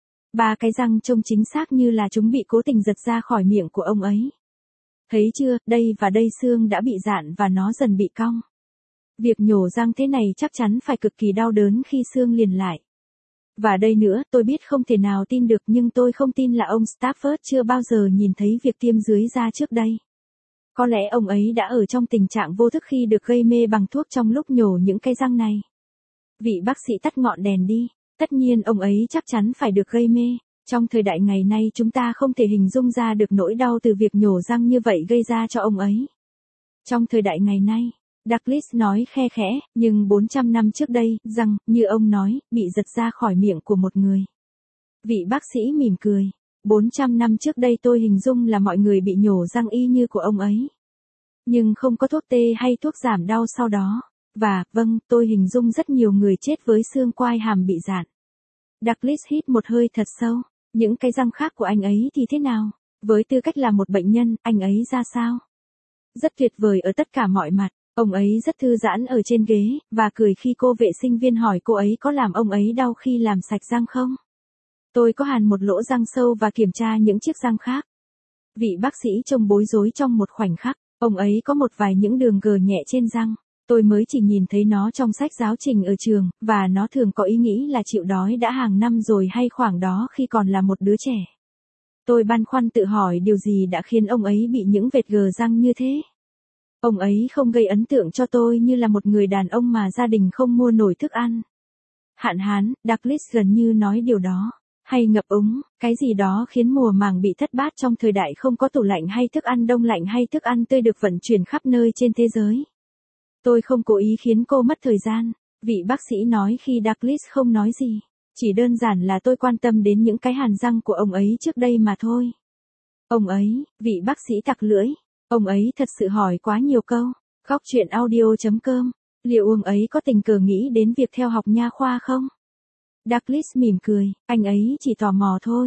3 cái răng trông chính xác như là chúng bị cố tình giật ra khỏi miệng của ông ấy. Thấy chưa, đây và đây xương đã bị rạn và nó dần bị cong. Việc nhổ răng thế này chắc chắn phải cực kỳ đau đớn khi xương liền lại. Và đây nữa, tôi biết không thể nào tin được, nhưng tôi không tin là ông Stafford chưa bao giờ nhìn thấy việc tiêm dưới da trước đây. Có lẽ ông ấy đã ở trong tình trạng vô thức khi được gây mê bằng thuốc trong lúc nhổ những cái răng này. Vị bác sĩ tắt ngọn đèn đi. Tất nhiên ông ấy chắc chắn phải được gây mê. Trong thời đại ngày nay chúng ta không thể hình dung ra được nỗi đau từ việc nhổ răng như vậy gây ra cho ông ấy. Trong thời đại ngày nay, Douglas nói khe khẽ, nhưng 400 năm trước đây, răng, như ông nói, bị giật ra khỏi miệng của một người. Vị bác sĩ mỉm cười. 400 năm trước đây tôi hình dung là mọi người bị nhổ răng y như của ông ấy. Nhưng không có thuốc tê hay thuốc giảm đau sau đó. Và, tôi hình dung rất nhiều người chết với xương quai hàm bị rạn. Douglas hít một hơi thật sâu. Những cái răng khác của anh ấy thì thế nào? Với tư cách là một bệnh nhân, anh ấy ra sao? Rất tuyệt vời ở tất cả mọi mặt. Ông ấy rất thư giãn ở trên ghế, và cười khi cô vệ sinh viên hỏi cô ấy có làm ông ấy đau khi làm sạch răng không? Tôi có hàn một lỗ răng sâu và kiểm tra những chiếc răng khác. Vị bác sĩ trông bối rối trong một khoảnh khắc. Ông ấy có một vài những đường gờ nhẹ trên răng. Tôi mới chỉ nhìn thấy nó trong sách giáo trình ở trường, và nó thường có ý nghĩ là chịu đói đã hàng năm rồi hay khoảng đó khi còn là một đứa trẻ. Tôi băn khoăn tự hỏi điều gì đã khiến ông ấy bị những vệt gờ răng như thế. Ông ấy không gây ấn tượng cho tôi như là một người đàn ông mà gia đình không mua nổi thức ăn. Hạn hán, Douglas gần như nói điều đó. Hay ngập úng, cái gì đó khiến mùa màng bị thất bát trong thời đại không có tủ lạnh hay thức ăn đông lạnh hay thức ăn tươi được vận chuyển khắp nơi trên thế giới. Tôi không cố ý khiến cô mất thời gian, vị bác sĩ nói khi Douglas không nói gì. Chỉ đơn giản là tôi quan tâm đến những cái hàn răng của ông ấy trước đây mà thôi. Ông ấy, vị bác sĩ tặc lưỡi. Ông ấy thật sự hỏi quá nhiều câu. Góc truyện audio.com. Liệu ông ấy có tình cờ nghĩ đến việc theo học nha khoa không? Douglas mỉm cười, anh ấy chỉ tò mò thôi.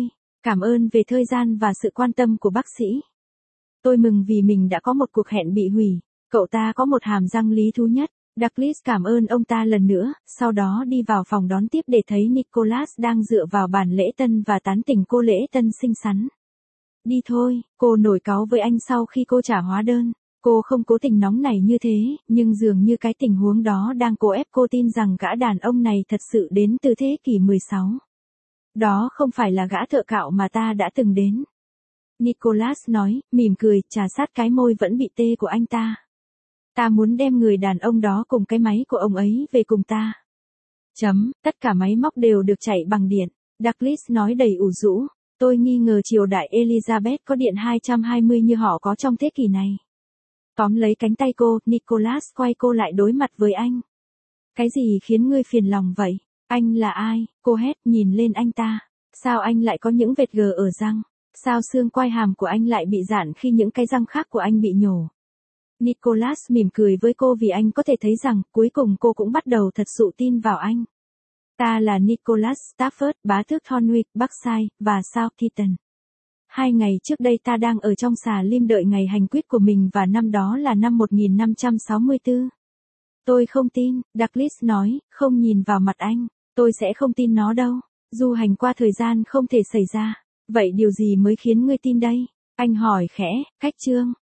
Cảm ơn về thời gian và sự quan tâm của bác sĩ. Tôi mừng vì mình đã có một cuộc hẹn bị hủy. Cậu ta có một hàm răng lý thú nhất. Douglas cảm ơn ông ta lần nữa, sau đó đi vào phòng đón tiếp để thấy Nicholas đang dựa vào bàn lễ tân và tán tỉnh cô lễ tân xinh xắn. Đi thôi, cô nổi cáu với anh sau khi cô trả hóa đơn. Cô không cố tình nóng nảy như thế, nhưng dường như cái tình huống đó đang cố ép cô tin rằng gã đàn ông này thật sự đến từ thế kỷ 16. Đó không phải là gã thợ cạo mà ta đã từng đến. Nicholas nói, mỉm cười, trà sát cái môi vẫn bị tê của anh ta. Ta muốn đem người đàn ông đó cùng cái máy của ông ấy về cùng ta. Tất cả máy móc đều được chạy bằng điện. Douglas nói đầy ủ rũ. Tôi nghi ngờ triều đại Elizabeth có điện 220 như họ có trong thế kỷ này. Tóm lấy cánh tay cô, Nicholas quay cô lại đối mặt với anh. Cái gì khiến ngươi phiền lòng vậy? Anh là ai? Cô hét nhìn lên anh ta. Sao anh lại có những vệt gờ ở răng? Sao xương quai hàm của anh lại bị rạn khi những cái răng khác của anh bị nhổ? Nicholas mỉm cười với cô vì anh có thể thấy rằng cuối cùng cô cũng bắt đầu thật sự tin vào anh. Ta là Nicholas Stafford, bá tước Thornwick, Berkshire, và Southampton. 2 ngày trước đây ta đang ở trong xà lim đợi ngày hành quyết của mình và năm đó là năm 1564. Tôi không tin, Douglas nói, không nhìn vào mặt anh. Tôi sẽ không tin nó đâu. Du hành qua thời gian không thể xảy ra. Vậy điều gì mới khiến ngươi tin đây? Anh hỏi khẽ, cách chương.